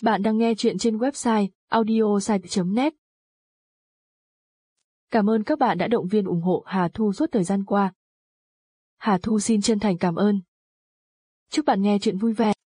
Bạn đang nghe chuyện trên website audiosite.net. Cảm ơn các bạn đã động viên ủng hộ Hà Thu suốt thời gian qua. Hà Thu xin chân thành cảm ơn. Chúc bạn nghe chuyện vui vẻ.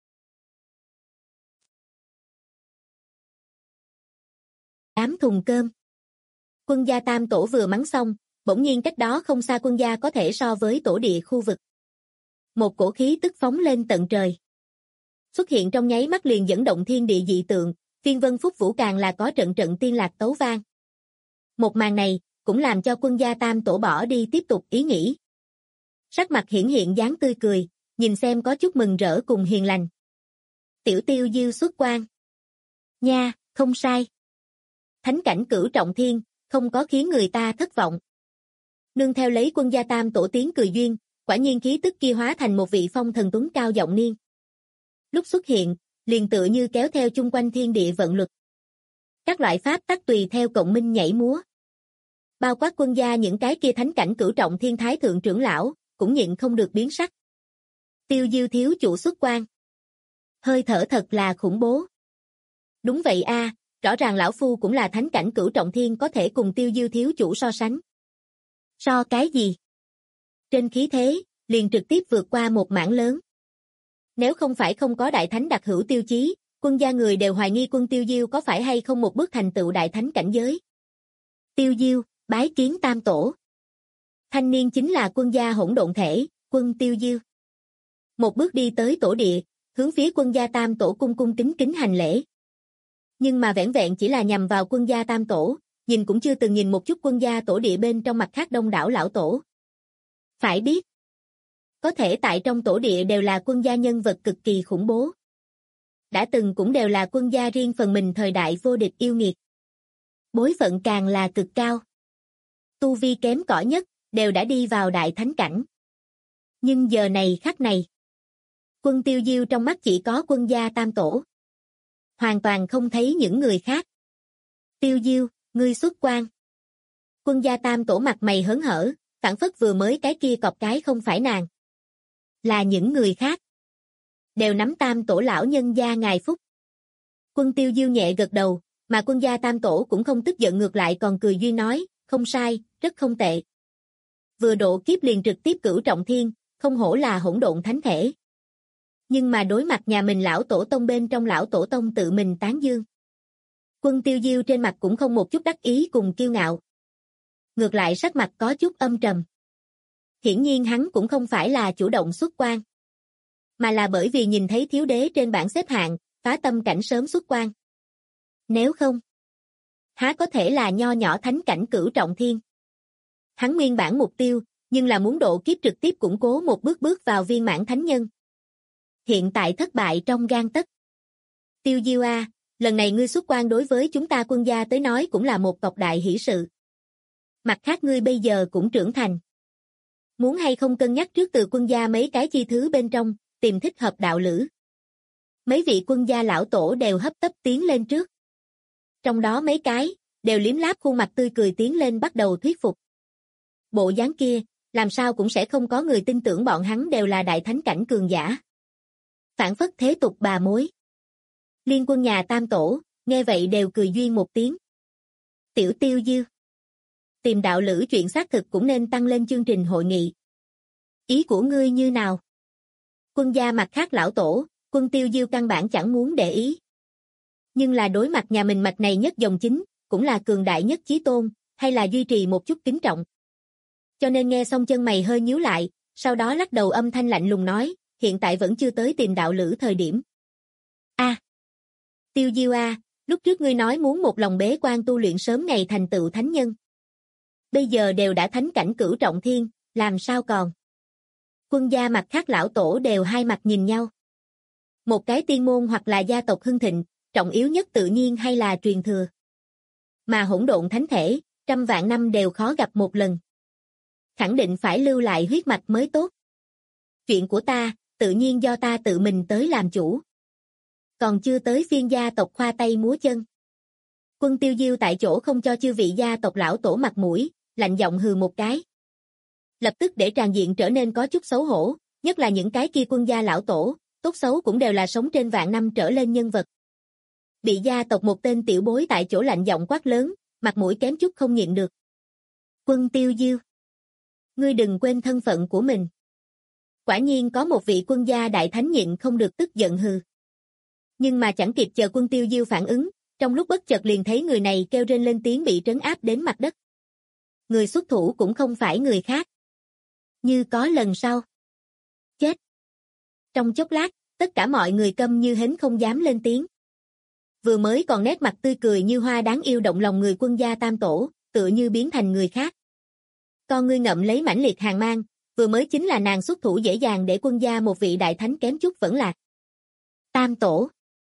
8 thùng cơm. Quân gia Tam Tổ vừa mắng xong, bỗng nhiên cách đó không xa quân gia có thể so với tổ địa khu vực. Một cổ khí tức phóng lên tận trời. Xuất hiện trong nháy mắt liền dẫn động thiên địa dị tượng, phiên vân phúc vũ càng là có trận trận tiên lạc tấu vang. Một màn này, cũng làm cho quân gia Tam Tổ bỏ đi tiếp tục ý nghĩ. Sắc mặt hiển hiện dáng tươi cười, nhìn xem có chút mừng rỡ cùng hiền lành. Tiểu Tiêu Diêu xuất quan. Nha, không sai. Thánh cảnh cửu trọng thiên, không có khiến người ta thất vọng. Nương theo lấy quân gia Tam Tổ tiếng cười duyên, quả nhiên khí tức kia hóa thành một vị phong thần tuấn cao giọng niên. Lúc xuất hiện, liền tựa như kéo theo chung quanh thiên địa vận luật. Các loại pháp tắc tùy theo cộng minh nhảy múa. Bao quát quân gia những cái kia thánh cảnh cửu trọng thiên thái thượng trưởng lão, cũng nhịn không được biến sắc. Tiêu Diêu thiếu chủ xuất quan. Hơi thở thật là khủng bố. Đúng vậy a, rõ ràng lão phu cũng là thánh cảnh cửu trọng thiên có thể cùng Tiêu Diêu thiếu chủ so sánh. So cái gì? Trên khí thế, liền trực tiếp vượt qua một mảng lớn. Nếu không phải không có đại thánh đặc hữu tiêu chí, quân gia người đều hoài nghi quân Tiêu Diêu có phải hay không một bước thành tựu đại thánh cảnh giới. Tiêu Diêu, bái kiến Tam Tổ. Thanh niên chính là quân gia hỗn độn thể, quân Tiêu Diêu. Một bước đi tới tổ địa, hướng phía quân gia Tam Tổ cung cung kính kính hành lễ. Nhưng mà vẻn vẹn chỉ là nhằm vào quân gia Tam Tổ, nhìn cũng chưa từng nhìn một chút quân gia tổ địa bên trong mặt khác đông đảo lão tổ. Phải biết, có thể tại trong tổ địa đều là quân gia nhân vật cực kỳ khủng bố. Đã từng cũng đều là quân gia riêng phần mình thời đại vô địch yêu nghiệt. Bối phận càng là cực cao. Tu vi kém cỏi nhất, đều đã đi vào đại thánh cảnh. Nhưng giờ này khắc này, quân Tiêu Diêu trong mắt chỉ có quân gia Tam Tổ. Hoàn toàn không thấy những người khác. Tiêu Diêu, ngươi xuất quan. Quân gia Tam Tổ mặt mày hớn hở, phảng phất vừa mới cái kia cọp cái không phải nàng. Là những người khác. Đều nắm Tam Tổ lão nhân gia ngài phúc. Quân Tiêu Diêu nhẹ gật đầu, mà quân gia Tam Tổ cũng không tức giận ngược lại còn cười duyên nói, không sai, rất không tệ. Vừa độ kiếp liền trực tiếp cửu trọng thiên, không hổ là hỗn độn thánh thể. Nhưng mà đối mặt nhà mình lão tổ tông bên trong lão tổ tông tự mình tán dương. Quân Tiêu Diêu trên mặt cũng không một chút đắc ý cùng kiêu ngạo. Ngược lại sắc mặt có chút âm trầm. Hiển nhiên hắn cũng không phải là chủ động xuất quan, mà là bởi vì nhìn thấy thiếu đế trên bảng xếp hạng, phá tâm cảnh sớm xuất quan. Nếu không, há có thể là nho nhỏ thánh cảnh cửu trọng thiên. Hắn nguyên bản mục tiêu, nhưng là muốn độ kiếp trực tiếp củng cố một bước bước vào viên mãn thánh nhân. Hiện tại thất bại trong gang tấc. Tiêu Diêu a, lần này ngươi xuất quan đối với chúng ta quân gia tới nói cũng là một cọc đại hỷ sự. Mặt khác ngươi bây giờ cũng trưởng thành. Muốn hay không cân nhắc trước từ quân gia mấy cái chi thứ bên trong, tìm thích hợp đạo lữ. Mấy vị quân gia lão tổ đều hấp tấp tiến lên trước. Trong đó mấy cái, đều liếm láp khuôn mặt tươi cười tiến lên bắt đầu thuyết phục. Bộ dáng kia, làm sao cũng sẽ không có người tin tưởng bọn hắn đều là đại thánh cảnh cường giả. Phản phất thế tục bà mối. Liên quân nhà Tam Tổ, nghe vậy đều cười duyên một tiếng. Tiểu Tiêu Diêu. Tìm đạo lữ chuyện xác thực cũng nên tăng lên chương trình hội nghị. Ý của ngươi như nào? Quân gia mặt khác lão tổ, quân Tiêu Diêu căn bản chẳng muốn để ý. Nhưng là đối mặt nhà mình mạch này nhất dòng chính, cũng là cường đại nhất chí tôn, hay là duy trì một chút kính trọng. Cho nên nghe xong chân mày hơi nhíu lại, sau đó lắc đầu âm thanh lạnh lùng nói, hiện tại vẫn chưa tới tìm đạo lữ thời điểm. A, Tiêu Diêu a, lúc trước ngươi nói muốn một lòng bế quan tu luyện sớm ngày thành tựu thánh nhân. Bây giờ đều đã thánh cảnh cửu trọng thiên, làm sao còn? Quân gia mặt khác lão tổ đều hai mặt nhìn nhau. Một cái tiên môn hoặc là gia tộc hưng thịnh, trọng yếu nhất tự nhiên hay là truyền thừa. Mà hỗn độn thánh thể, trăm vạn năm đều khó gặp một lần. Khẳng định phải lưu lại huyết mạch mới tốt. Chuyện của ta, tự nhiên do ta tự mình tới làm chủ. Còn chưa tới phiên gia tộc khoa tay múa chân. Quân Tiêu Diêu tại chỗ không cho chư vị gia tộc lão tổ mặt mũi, lạnh giọng hừ một cái. Lập tức để tràng diện trở nên có chút xấu hổ, nhất là những cái kia quân gia lão tổ, tốt xấu cũng đều là sống trên vạn năm trở lên nhân vật. Bị gia tộc một tên tiểu bối tại chỗ lạnh giọng quát lớn, mặt mũi kém chút không nhịn được. Quân Tiêu Diêu, ngươi đừng quên thân phận của mình. Quả nhiên có một vị quân gia đại thánh nhịn không được tức giận hừ. Nhưng mà chẳng kịp chờ Quân Tiêu Diêu phản ứng, trong lúc bất chợt liền thấy người này kêu rên lên tiếng bị trấn áp đến mặt đất. Người xuất thủ cũng không phải người khác. Như có lần sau. Chết. Trong chốc lát, tất cả mọi người câm như hến không dám lên tiếng. Vừa mới còn nét mặt tươi cười như hoa đáng yêu động lòng người Quân gia Tam Tổ, tựa như biến thành người khác. Con ngươi ngậm lấy mãnh liệt hàn mang, vừa mới chính là nàng xuất thủ dễ dàng để Quân gia một vị đại thánh kém chút vẫn lạc. Tam Tổ,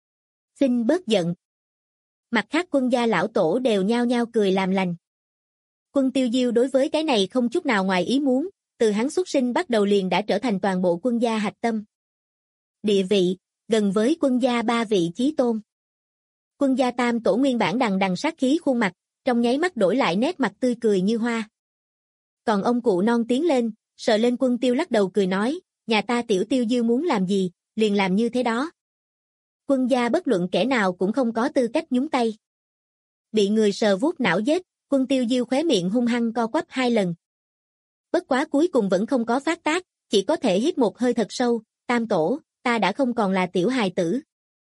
xin bớt giận. Mặt khác Quân gia lão tổ đều nhao nhao cười làm lành. Quân Tiêu Diêu đối với cái này không chút nào ngoài ý muốn, từ hắn xuất sinh bắt đầu liền đã trở thành toàn bộ Quân gia hạch tâm. Địa vị, gần với Quân gia ba vị chí tôn. Quân gia Tam Tổ nguyên bản đằng đằng sát khí khuôn mặt, trong nháy mắt đổi lại nét mặt tươi cười như hoa. Còn ông cụ non tiến lên, sờ lên Quân Tiêu lắc đầu cười nói, nhà ta tiểu Tiêu Diêu muốn làm gì, liền làm như thế đó. Quân gia bất luận kẻ nào cũng không có tư cách nhúng tay. Bị người sờ vuốt não giết, Quân Tiêu Diêu khóe miệng hung hăng co quắp 2 lần. Bất quá cuối cùng vẫn không có phát tác, chỉ có thể hít một hơi thật sâu, Tam Tổ, ta đã không còn là tiểu hài tử.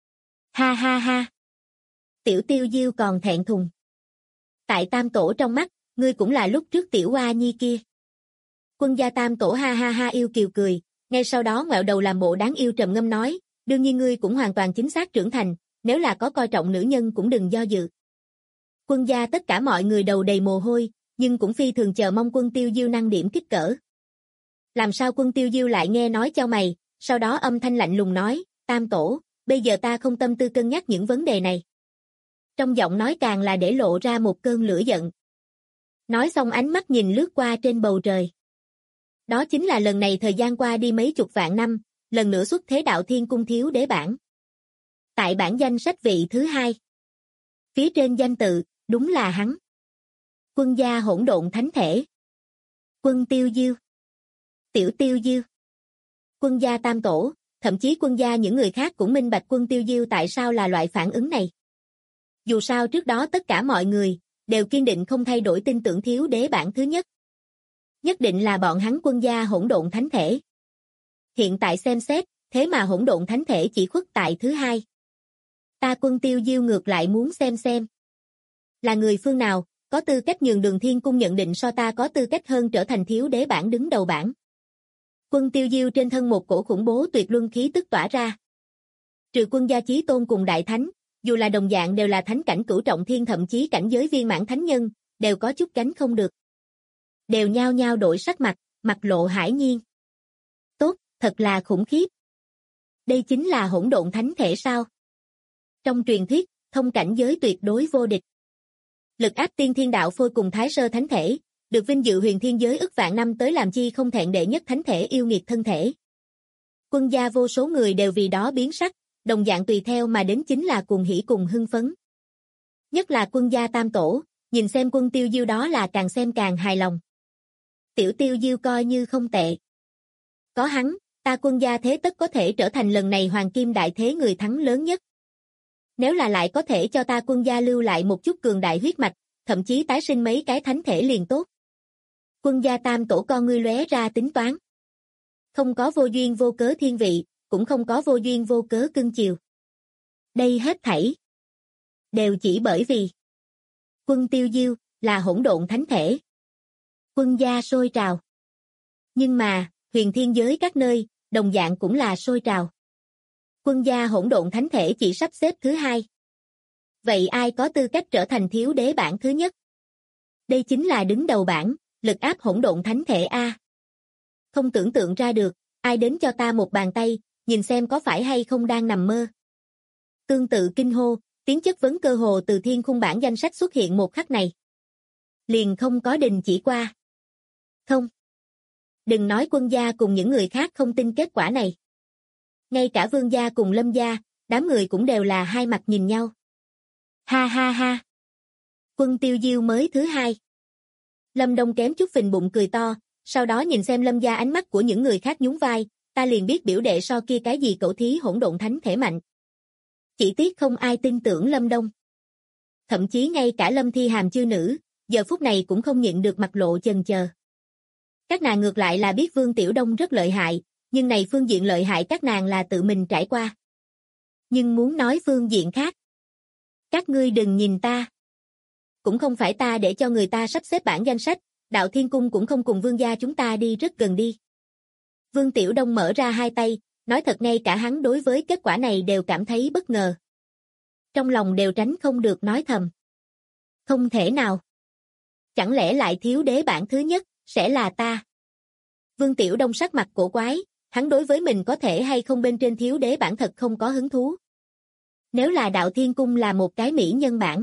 Ha ha ha. Tiểu Tiêu Diêu còn thẹn thùng. Tại Tam Tổ trong mắt, ngươi cũng là lúc trước tiểu Hoa Nhi kia. Quân gia Tam Tổ ha ha ha yêu kiều cười, ngay sau đó ngoẹo đầu làm bộ đáng yêu trầm ngâm nói, đương nhiên ngươi cũng hoàn toàn chính xác trưởng thành, nếu là có coi trọng nữ nhân cũng đừng do dự. Quân gia tất cả mọi người đầu đầy mồ hôi, nhưng cũng phi thường chờ mong Quân Tiêu Diêu năng điểm kích cỡ. Làm sao Quân Tiêu Diêu lại nghe nói chau mày, sau đó âm thanh lạnh lùng nói, Tam Tổ, bây giờ ta không tâm tư cân nhắc những vấn đề này. Trong giọng nói càng là để lộ ra một cơn lửa giận. Nói xong ánh mắt nhìn lướt qua trên bầu trời. Đó chính là lần này thời gian qua đi mấy chục vạn năm, lần nữa xuất thế đạo Thiên Cung thiếu đế bảng. Tại bảng danh sách vị thứ 2. Phía trên danh tự, đúng là hắn. Quân gia hỗn độn thánh thể. Quân Tiêu Diêu. Tiểu Tiêu Diêu. Quân gia Tam Tổ, thậm chí quân gia những người khác cũng minh bạch Quân Tiêu Diêu tại sao là loại phản ứng này. Dù sao trước đó tất cả mọi người đều kiên định không thay đổi tin tưởng thiếu đế bảng thứ nhất. Nhất định là bọn hắn quân gia hỗn độn thánh thể. Hiện tại xem xét, thế mà hỗn độn thánh thể chỉ khuất tại thứ 2. Ta Quân Tiêu Diêu ngược lại muốn xem. Là người phương nào, có tư cách nhường Đường Thiên Cung nhận định so ta có tư cách hơn trở thành thiếu đế bảng đứng đầu bảng. Quân Tiêu Diêu trên thân một cổ khủng bố tuyệt luân khí tức tỏa ra. Trừ quân gia chí tôn cùng đại thánh, dù là đồng dạng đều là thánh cảnh cửu trọng thiên thậm chí cảnh giới viên mãn thánh nhân, đều có chút gánh không được. Đều nhao nhao đổi sắc mặt, mặt lộ hải nhiên. Tốt, thật là khủng khiếp. Đây chính là hỗn độn thánh thể sao? Trong truyền thuyết, thông cảnh giới tuyệt đối vô địch. Lực áp tiên thiên đạo phôi cùng thái sơ thánh thể, được vinh dự huyền thiên giới ức vạn năm tới làm chi không thẹn đệ nhất thánh thể yêu nghiệt thân thể. Quân gia vô số người đều vì đó biến sắc, đồng dạng tùy theo mà đến chính là cuồng hỉ cùng hưng phấn. Nhất là quân gia Tam Tổ, nhìn xem Quân Tiêu Diêu đó là càng xem càng hài lòng. Tiểu Tiêu Diêu coi như không tệ. Có hắn, ta quân gia thế tất có thể trở thành lần này hoàng kim đại thế người thắng lớn nhất. Nếu là lại có thể cho ta quân gia lưu lại một chút cường đại huyết mạch, thậm chí tái sinh mấy cái thánh thể liền tốt. Quân gia Tam Tổ con ngươi lóe ra tính toán. Không có vô duyên vô cớ thiên vị, cũng không có vô duyên vô cớ cưng chiều. Đây hết thảy đều chỉ bởi vì Quân Tiêu Diêu là hỗn độn thánh thể. Quân gia sôi trào. Nhưng mà, huyền thiên giới các nơi, đồng dạng cũng là sôi trào. Quân gia hỗn độn thánh thể chỉ sắp xếp thứ 2. Vậy ai có tư cách trở thành thiếu đế bảng thứ nhất? Đây chính là đứng đầu bảng, lực áp hỗn độn thánh thể A. Không tưởng tượng ra được, ai đến cho ta một bàn tay, nhìn xem có phải hay không đang nằm mơ. Tương tự kinh hô, tiếng chất vấn cơ hồ từ thiên khung bảng danh sách xuất hiện một khắc này. Liền không có đình chỉ qua. Không. Đừng nói quân gia cùng những người khác không tin kết quả này. Ngay cả Vương gia cùng Lâm gia, đám người cũng đều là hai mặt nhìn nhau. Ha ha ha. Quân Tiêu Diêu mới thứ 2. Lâm Đông kém chút phình bụng cười to, sau đó nhìn xem Lâm gia ánh mắt của những người khác nhún vai, ta liền biết biểu đệ so kia cái gì cẩu thí hỗn độn thánh thể mạnh. Chỉ tiếc không ai tin tưởng Lâm Đông. Thậm chí ngay cả Lâm Thi Hàm chư nữ, giờ phút này cũng không nhịn được mặt lộ chần chờ. Các nàng ngược lại là biết Vương Tiểu Đông rất lợi hại, nhưng này phương diện lợi hại các nàng là tự mình trải qua. Nhưng muốn nói phương diện khác. Các ngươi đừng nhìn ta. Cũng không phải ta để cho người ta sắp xếp bảng danh sách, Đạo Thiên Cung cũng không cùng vương gia chúng ta đi rất gần đi. Vương Tiểu Đông mở ra hai tay, nói thật ngay cả hắn đối với kết quả này đều cảm thấy bất ngờ. Trong lòng đều tránh không được nói thầm. Không thể nào. Chẳng lẽ lại thiếu đế bảng thứ nhất, sẽ là ta? Vương Tiểu Đông sắc mặt cổ quái, hắn đối với mình có thể hay không bên trên thiếu đế bảng thật không có hứng thú. Nếu là Đạo Thiên Cung là một cái mỹ nhân bảng,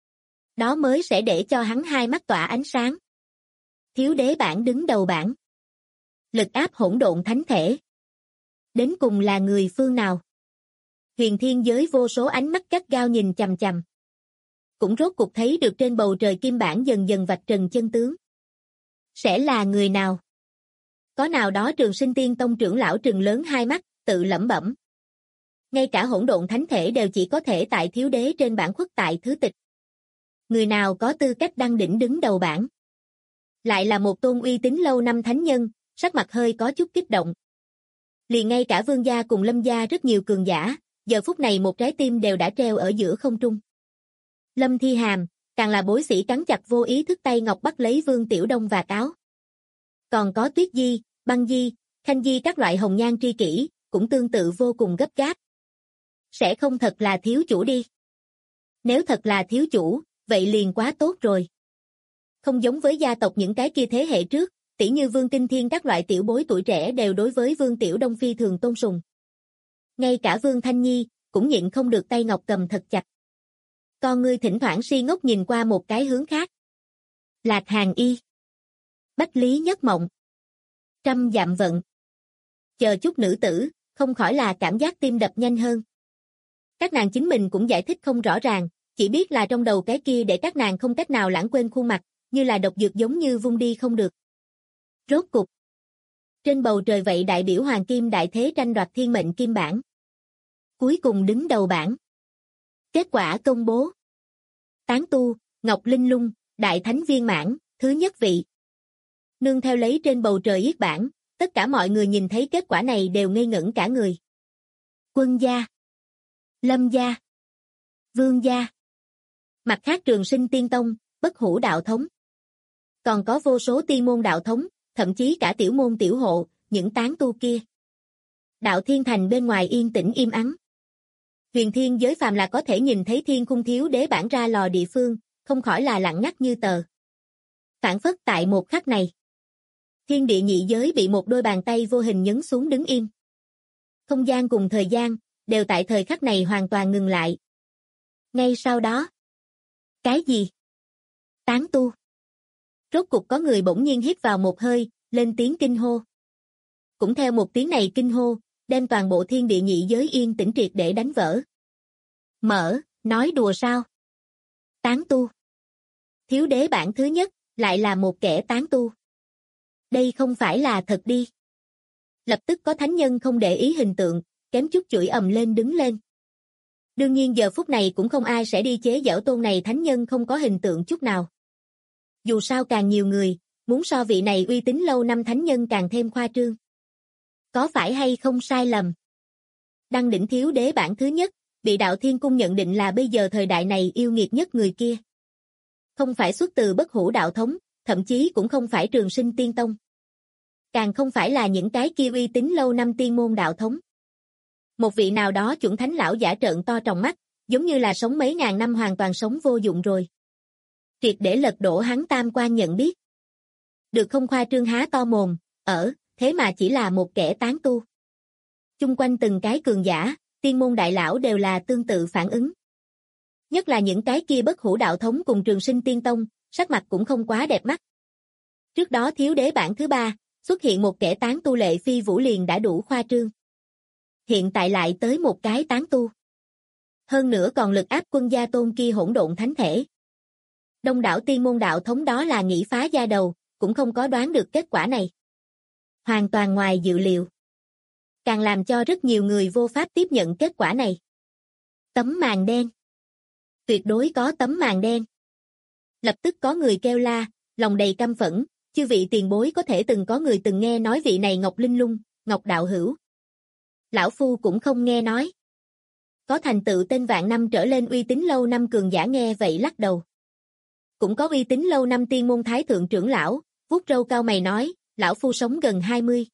đó mới sẽ để cho hắn hai mắt tỏa ánh sáng. Thiếu đế bảng đứng đầu bảng. Lực áp hỗn độn thánh thể. Đến cùng là người phương nào? Huyền thiên giới vô số ánh mắt gắt gao nhìn chằm chằm. Cũng rốt cục thấy được trên bầu trời kim bảng dần dần vạch trần chân tướng. Sẽ là người nào? Có nào đó Trường Sinh Tiên Tông trưởng lão trừng lớn hai mắt, tự lẩm bẩm. Ngay cả hỗn độn thánh thể đều chỉ có thể tại thiếu đế trên bảng khuất tại thứ tịch. Người nào có tư cách đăng đỉnh đứng đầu bảng? Lại là một tôn uy tín lâu năm thánh nhân, sắc mặt hơi có chút kích động. Liền ngay cả Vương gia cùng Lâm gia rất nhiều cường giả, giờ phút này một trái tim đều đã treo ở giữa không trung. Lâm Thi Hàm, càng là bối sĩ cắn chặt vô ý thức tay ngọc bắt lấy Vương Tiểu Đông và áo. Còn có Tuyết Di, Băng Di, Khanh Di các loại hồng nhan tri kỷ, cũng tương tự vô cùng gấp gáp. Sẽ không thật là thiếu chủ đi. Nếu thật là thiếu chủ, vậy liền quá tốt rồi. Không giống với gia tộc những cái kia thế hệ trước, tỉ như Vương Kinh Thiên các loại tiểu bối tuổi trẻ đều đối với Vương Tiểu Đông phi thường tôn sùng. Ngay cả Vương Thanh Nhi, cũng nhịn không được tay ngọc cầm thật chặt. Con ngươi thỉnh thoảng si ngốc nhìn qua một cái hướng khác. Lạc Hàn Y. Bách Lý Nhất Mộng. Trăm Dặm Vận. Chờ chút nữ tử, không khỏi là cảm giác tim đập nhanh hơn. Các nàng chính mình cũng giải thích không rõ ràng, chỉ biết là trong đầu cái kia để các nàng không cách nào lãng quên khuôn mặt, như là độc dược giống như vung đi không được. Rốt cục. Trên bầu trời vậy đại biểu Hoàng Kim đại thế tranh đoạt thiên mệnh kim bảng. Cuối cùng đứng đầu bảng. Kết quả công bố. Tán tu, Ngọc Linh Lung, Đại Thánh Viên Mãn, thứ nhất vị. Nương theo lấy trên bầu trời yết bảng, tất cả mọi người nhìn thấy kết quả này đều ngây ngẩn cả người. Quân gia. Lâm gia. Vương gia. Mặt khác Trường Sinh Tiên Tông, Bất Hủ đạo thống. Còn có vô số tiên môn đạo thống, thậm chí cả tiểu môn tiểu hộ, những tán tu kia. Đạo Thiên Thành bên ngoài yên tĩnh im ắng. Huyền thiên giới phàm là có thể nhìn thấy thiên khung thiếu đế bản ra lò địa phương, không khỏi là lặng ngắt như tờ. Phản phất tại một khắc này. Thiên địa nhị giới bị một đôi bàn tay vô hình nhấn xuống đứng im. Không gian cùng thời gian, đều tại thời khắc này hoàn toàn ngừng lại. Ngay sau đó. Cái gì? Tán tu. Rốt cục có người bỗng nhiên hít vào một hơi, lên tiếng kinh hô. Cũng theo một tiếng này kinh hô, đem toàn bộ thiên địa nhị giới yên tĩnh triệt để đánh vỡ. Mở, nói đùa sao? Tán tu. Thiếu đế bảng thứ nhất, lại là một kẻ tán tu. Đây không phải là thật đi. Lập tức có thánh nhân không để ý hình tượng, kém chút chửi ầm lên đứng lên. Đương nhiên giờ phút này cũng không ai sẽ đi chế giễu tôn này thánh nhân không có hình tượng chút nào. Dù sao càng nhiều người, muốn so vị này uy tín lâu năm thánh nhân càng thêm khoa trương. Có phải hay không sai lầm? Đăng đỉnh thiếu đế bảng thứ nhất, bị Đạo Thiên Cung nhận định là bây giờ thời đại này yêu nghiệt nhất người kia. Không phải xuất từ Bất Hủ đạo thống, thậm chí cũng không phải Trường Sinh Tiên Tông. Càng không phải là những cái kia uy tín lâu năm tiên môn đạo thống. Một vị nào đó chuẩn thánh lão giả trợn to tròng mắt, giống như là sống mấy ngàn năm hoàn toàn sống vô dụng rồi. Triệt để lật đổ hắn tam quan nhận biết. Được không khoa trương há to mồm, thế mà chỉ là một kẻ tán tu. Chung quanh từng cái cường giả, tiên môn đại lão đều là tương tự phản ứng. Nhất là những cái kia Bất Hủ đạo thống cùng Trường Sinh Tiên Tông, sắc mặt cũng không quá đẹp mắt. Trước đó thiếu đế bảng thứ 3, xuất hiện một kẻ tán tu lệ phi vũ liền đã đủ khoa trương. Hiện tại lại tới một cái tán tu. Hơn nữa còn lực áp quân gia tôn kia hỗn độn thánh thể. Đông đảo tiên môn đạo thống đó là nghĩ phá da đầu, cũng không có đoán được kết quả này. Hoàn toàn ngoài dự liệu. Càng làm cho rất nhiều người vô pháp tiếp nhận kết quả này. Tấm màn đen. Tuyệt đối có tấm màn đen. Lập tức có người kêu la, lòng đầy căm phẫn, chư vị tiền bối có thể từng có người từng nghe nói vị này Ngọc Linh Lung, Ngọc Đạo Hữu. Lão Phu cũng không nghe nói. Có thành tựu tên vạn năm trở lên uy tín lâu năm cường giả nghe vậy lắc đầu. Cũng có uy tín lâu năm tiên môn thái thượng trưởng lão, vuốt râu cao mày nói, lão Phu sống gần 20.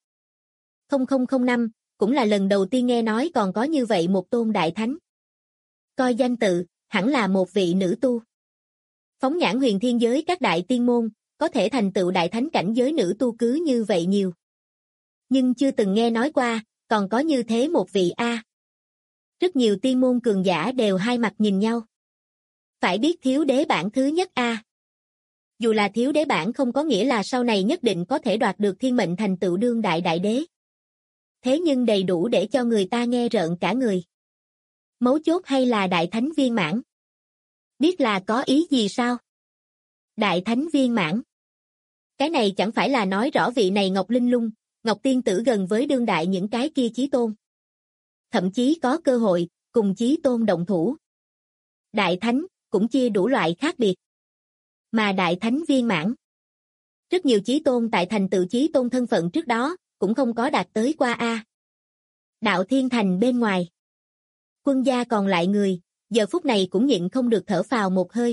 0005, cũng là lần đầu tiên nghe nói còn có như vậy một tôn đại thánh. Coi danh tự, hẳn là một vị nữ tu. Phóng nhãn huyền thiên giới các đại tiên môn, có thể thành tựu đại thánh cảnh giới nữ tu cứ như vậy nhiều. Nhưng chưa từng nghe nói qua, còn có như thế một vị A. Rất nhiều tiên môn cường giả đều hai mặt nhìn nhau. Phải biết thiếu đế bản thứ nhất A. Dù là thiếu đế bản không có nghĩa là sau này nhất định có thể đoạt được thiên mệnh thành tựu đương đại đại đế. Thế nhưng đầy đủ để cho người ta nghe rợn cả người. Mấu chốt hay là đại thánh viên mãn? Biết là có ý gì sao? Đại thánh viên mãn. Cái này chẳng phải là nói rõ vị này Ngọc Linh Lung, Ngọc Tiên Tử gần với đương đại những cái kia chí tôn. Thậm chí có cơ hội, cùng chí tôn động thủ. Đại thánh, cũng chia đủ loại khác biệt. Mà đại thánh viên mãn. Rất nhiều chí tôn tại thành tựu chí tôn thân phận trước đó, cũng không có đạt tới qua A. Đạo Thiên Thành bên ngoài. Quân gia còn lại người, giờ phút này cũng nhịn không được thở phào một hơi.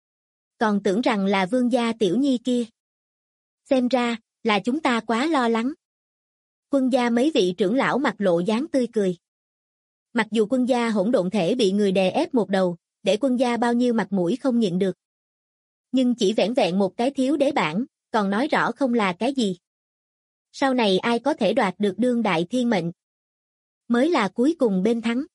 Còn tưởng rằng là vương gia tiểu nhi kia. Xem ra, là chúng ta quá lo lắng. Quân gia mấy vị trưởng lão mặt lộ dáng tươi cười. Mặc dù quân gia hỗn độn thể bị người đè ép một đầu, để quân gia bao nhiêu mặt mũi không nhịn được. Nhưng chỉ vẻn vẹn một cái thiếu đế bản, còn nói rõ không là cái gì. Sau này ai có thể đoạt được đương đại thiên mệnh? Mới là cuối cùng bên thắng.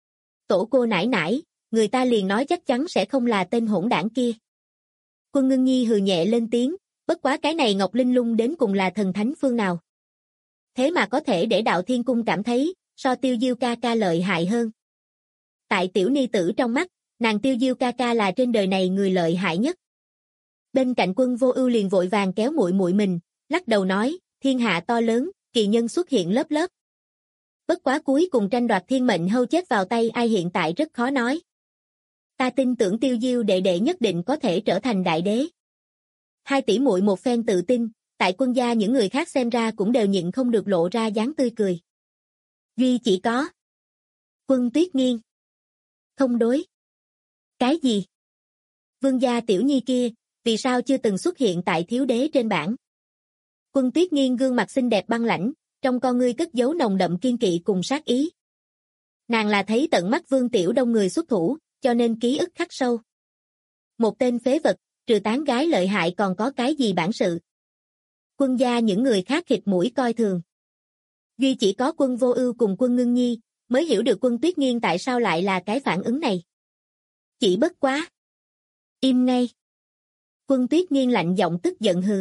Tổ cô nãi nãi, người ta liền nói chắc chắn sẽ không là tên hỗn đảng kia. Quân Ngưng Nhi hừ nhẹ lên tiếng, bất quá cái này Ngọc Linh Lung đến cùng là thần thánh phương nào. Thế mà có thể để đạo thiên cung cảm thấy, so Tiêu Diêu ca ca lợi hại hơn. Tại tiểu ni tử trong mắt, nàng Tiêu Diêu ca ca là trên đời này người lợi hại nhất. Bên cạnh Quân Vô Ưu liền vội vàng kéo muội muội mình, lắc đầu nói, thiên hạ to lớn, kỳ nhân xuất hiện lớp lớp. Bất quá cuối cùng tranh đoạt thiên mệnh hâu chết vào tay ai hiện tại rất khó nói. Ta tin tưởng Tiêu Diêu đệ đệ nhất định có thể trở thành đại đế. Hai tỷ muội một phen tự tin, tại quân gia những người khác xem ra cũng đều nhịn không được lộ ra dáng tươi cười. Duy chỉ có Quân Tuyết Nghiên. Không đối. Cái gì? Vương gia tiểu nhi kia, vì sao chưa từng xuất hiện tại thiếu đế trên bảng? Quân Tuyết Nghiên gương mặt xinh đẹp băng lãnh, trong con ngươi cất giấu nồng đậm kiên kỵ cùng sát ý. Nàng là thấy tận mắt Vương Tiểu Đông người xuất thủ, cho nên ký ức khắc sâu. Một tên phế vật, trừ tán gái lợi hại còn có cái gì bản sự? Quân gia những người khác khịt mũi coi thường. Duy chỉ có Quân Vô Ưu cùng Quân Ngưng Nhi mới hiểu được Quân Tuyết Nghiên tại sao lại là cái phản ứng này. Chỉ bất quá. Im ngay. Quân Tuyết Nghiên lạnh giọng tức giận hừ.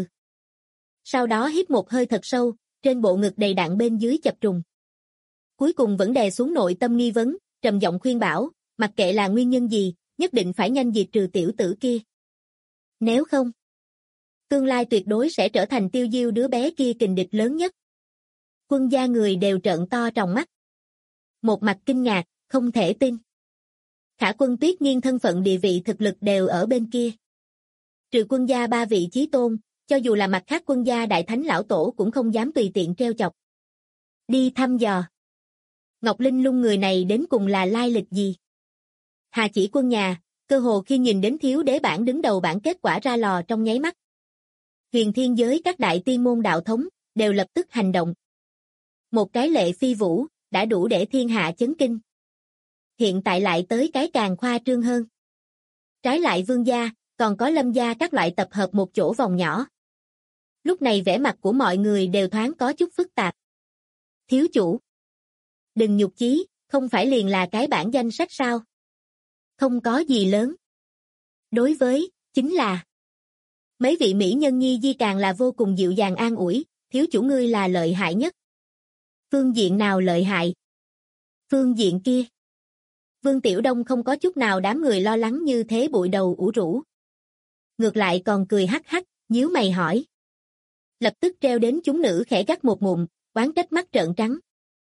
Sau đó hít một hơi thật sâu, trên bộ ngực đầy đặn bên dưới chập trùng. Cuối cùng vẫn đè xuống nội tâm nghi vấn, trầm giọng khuyên bảo, mặc kệ là nguyên nhân gì, nhất định phải nhanh diệt trừ tiểu tử kia. Nếu không, tương lai tuyệt đối sẽ trở thành Tiêu Diêu đứa bé kia kình địch lớn nhất. Quân gia người đều trợn to tròng mắt. Một mặt kinh ngạc, không thể tin. Khả Quân Tuyết Nghiên thân phận địa vị thực lực đều ở bên kia. Trừ quân gia ba vị chí tôn, cho dù là mặt khác quân gia đại thánh lão tổ cũng không dám tùy tiện treo chọc. Đi thăm dò. Ngọc Linh Lung người này đến cùng là lai lịch gì? Hà Chỉ Quân nhà, cơ hồ khi nhìn đến thiếu đế bản đứng đầu bảng kết quả ra lò trong nháy mắt. Huyền thiên giới các đại tiên môn đạo thống, đều lập tức hành động. Một cái Lệ Phi Vũ, đã đủ để thiên hạ chấn kinh. Hiện tại lại tới cái càng khoa trương hơn. Trái lại Vương gia, còn có Lâm gia các loại tập hợp một chỗ vòng nhỏ. Lúc này vẻ mặt của mọi người đều thoáng có chút phức tạp. Thiếu chủ. Đừng nhục chí, không phải liền là cái bảng danh sách sao? Không có gì lớn. Đối với, chính là mấy vị mỹ nhân nhi di càng là vô cùng dịu dàng an ủi, thiếu chủ ngươi là lợi hại nhất. Phương diện nào lợi hại? Phương diện kia. Vương Tiểu Đông không có chút nào đám người lo lắng như thế bụi đầu ủ rũ. Ngược lại còn cười hắc hắc, nhíu mày hỏi. Lập tức treo đến chúng nữ khẽ gắt một ngụm, oán trách mắt trợn trắng.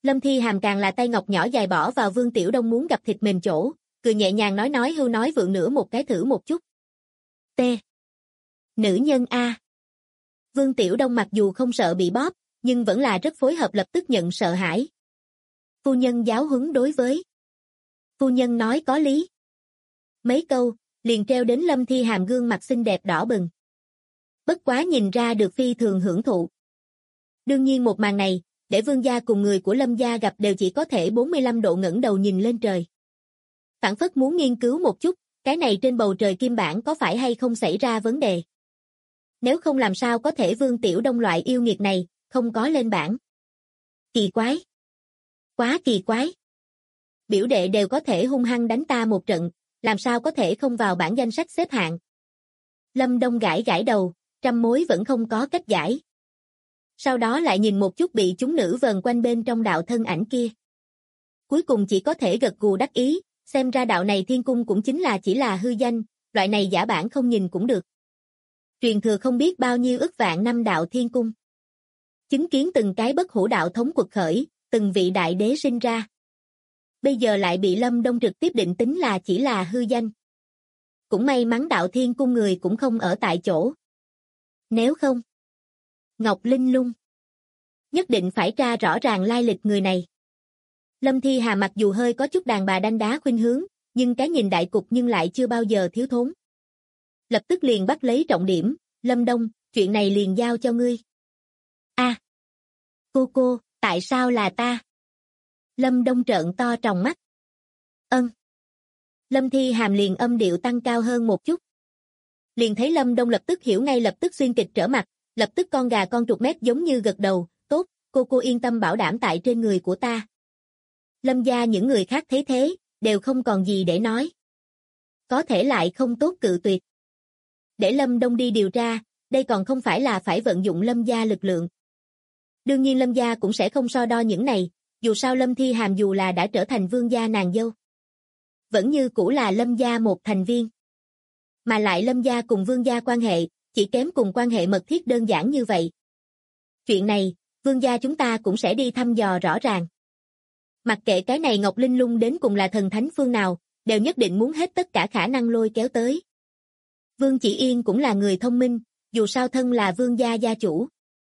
Lâm Thi Hàm càng là tay ngọc nhỏ dài bỏ vào Vương Tiểu Đông muốn gặp thịt mềm chỗ, cười nhẹ nhàng nói hưu nói vượng nữa một cái thử một chút. T. Nữ nhân A. Vương Tiểu Đông mặc dù không sợ bị bóp, nhưng vẫn là rất phối hợp lập tức nhận sợ hãi. Phu nhân giáo huấn đối với. Phu nhân nói có lý. Mấy câu, liền treo đến Lâm Thi Hàm gương mặt xinh đẹp đỏ bừng. Bất quá nhìn ra được phi thường hưởng thụ. Đương nhiên một màn này, để Vương gia cùng người của Lâm gia gặp đều chỉ có thể 45 độ ngẩng đầu nhìn lên trời. Phản phất muốn nghiên cứu một chút, cái này trên bầu trời kim bản có phải hay không xảy ra vấn đề. Nếu không làm sao có thể Vương Tiểu Đông loại yêu nghiệt này, không có lên bảng. Kỳ quái. Quá kỳ quái. Biểu đệ đều có thể hung hăng đánh ta một trận, làm sao có thể không vào bảng danh sách xếp hạng. Lâm Đông gãi gãi đầu, trăm mối vẫn không có cách giải. Sau đó lại nhìn một chút bị chúng nữ vờn quanh bên trong đạo thân ảnh kia. Cuối cùng chỉ có thể gật gù đắc ý, xem ra đạo này thiên cung cũng chính là chỉ là hư danh, loại này giả bản không nhìn cũng được. Truyền thừa không biết bao nhiêu ức vạn năm đạo thiên cung. Chứng kiến từng cái bất hủ đạo thống quật khởi, từng vị đại đế sinh ra. Bây giờ lại bị Lâm Đông trực tiếp định tính là chỉ là hư danh. Cũng may mắn đạo thiên cung người cũng không ở tại chỗ. Nếu không, Ngọc Linh Lung nhất định phải tra rõ ràng lai lịch người này. Lâm Thi Hà mặc dù hơi có chút đàn bà đanh đá khuynh hướng, nhưng cái nhìn đại cục nhưng lại chưa bao giờ thiếu thốn. Lập tức liền bắt lấy trọng điểm, Lâm Đông, chuyện này liền giao cho ngươi. A, cô, tại sao là ta? Lâm Đông trợn to tròng mắt. Lâm Thi Hàm liền âm điệu tăng cao hơn một chút. Liền thấy Lâm Đông lập tức hiểu ngay lập tức xuyên kịch trở mặt, lập tức con gà con trục mét giống như gật đầu, tốt, cô yên tâm bảo đảm tại trên người của ta. Lâm gia những người khác thấy thế, đều không còn gì để nói. Có thể lại không tốt cự tuyệt. Để Lâm Đông đi điều tra, đây còn không phải là phải vận dụng Lâm gia lực lượng. Đương nhiên Lâm gia cũng sẽ không so đo những này, dù sao Lâm Thi Hàm dù là đã trở thành vương gia nàng dâu. Vẫn như cũ là Lâm gia một thành viên. Mà lại Lâm gia cùng vương gia quan hệ, chỉ kém cùng quan hệ mật thiết đơn giản như vậy. Chuyện này, vương gia chúng ta cũng sẽ đi thăm dò rõ ràng. Mặc kệ cái này Ngọc Linh Lung đến cùng là thần thánh phương nào, đều nhất định muốn hết tất cả khả năng lôi kéo tới. Vương Chỉ Yên cũng là người thông minh, dù sao thân là vương gia gia chủ.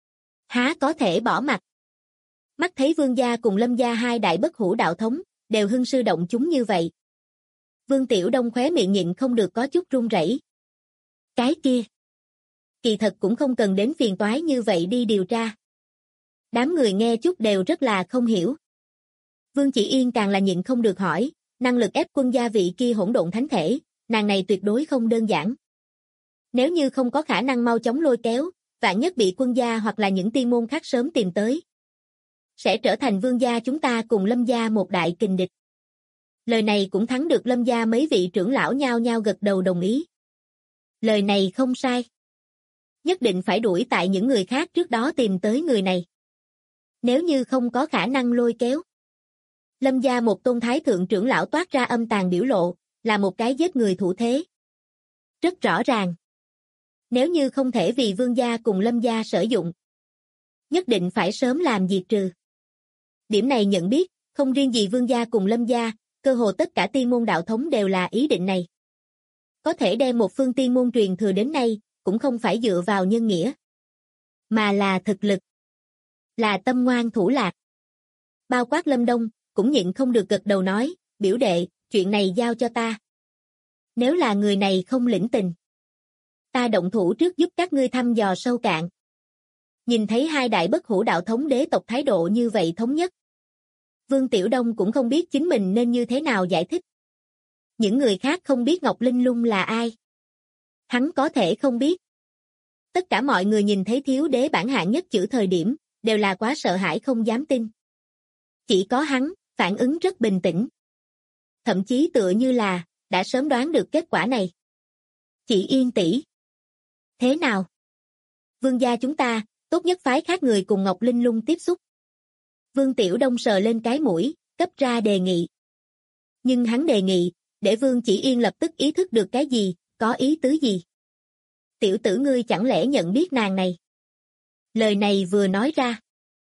Há có thể bỏ mặt. Mắt thấy vương gia cùng Lâm gia hai đại bất hủ đạo thống, đều hưng sư động chúng như vậy. Vương Tiểu Đông khóe miệng nhịn không được có chút run rẩy. Cái kia. Kỳ thật cũng không cần đến phiền toái như vậy đi điều tra. Đám người nghe chút đều rất là không hiểu. Vương Chỉ Yên càng là nhịn không được hỏi, năng lực ép quân gia vị kia hỗn độn thánh thể, nàng này tuyệt đối không đơn giản. Nếu như không có khả năng mau chóng lôi kéo, vạn nhất bị quân gia hoặc là những tiên môn khác sớm tìm tới. Sẽ trở thành vương gia chúng ta cùng Lâm gia một đại kình địch. Lời này cũng thắng được Lâm gia mấy vị trưởng lão nhao nhao gật đầu đồng ý. Lời này không sai. Nhất định phải đuổi tại những người khác trước đó tìm tới người này. Nếu như không có khả năng lôi kéo. Lâm gia một tôn thái thượng trưởng lão toát ra âm tàn biểu lộ, là một cái giết người thủ thế. Rất rõ ràng. Nếu như không thể vì vương gia cùng Lâm gia sử dụng, nhất định phải sớm làm diệt trừ. Điểm này nhận biết, không riêng gì vương gia cùng Lâm gia, cơ hồ tất cả tiên môn đạo thống đều là ý định này. Có thể đem một phương tiên môn truyền thừa đến nay, cũng không phải dựa vào nhân nghĩa, mà là thực lực, là tâm ngoan thủ lạc. Bao quát Lâm Đông, cũng nhịn không được gật đầu nói, biểu đệ, chuyện này giao cho ta. Nếu là người này không lĩnh tình, ta động thủ trước giúp các ngươi thăm dò sâu cạn. Nhìn thấy hai đại bất hủ đạo thống đế tộc thái độ như vậy thống nhất. Vương Tiểu Đông cũng không biết chính mình nên như thế nào giải thích. Những người khác không biết Ngọc Linh Lung là ai. Hắn có thể không biết. Tất cả mọi người nhìn thấy thiếu đế bản hạng nhất chữ thời điểm, đều là quá sợ hãi không dám tin. Chỉ có hắn, phản ứng rất bình tĩnh. Thậm chí tựa như là, đã sớm đoán được kết quả này. Chị Yên tỷ. Thế nào? Vương gia chúng ta, tốt nhất phái khác người cùng Ngọc Linh Lung tiếp xúc. Vương Tiểu Đông sờ lên cái mũi, cấp ra đề nghị. Nhưng hắn đề nghị, để Vương Chỉ Yên lập tức ý thức được cái gì, có ý tứ gì. Tiểu tử ngươi chẳng lẽ nhận biết nàng này? Lời này vừa nói ra.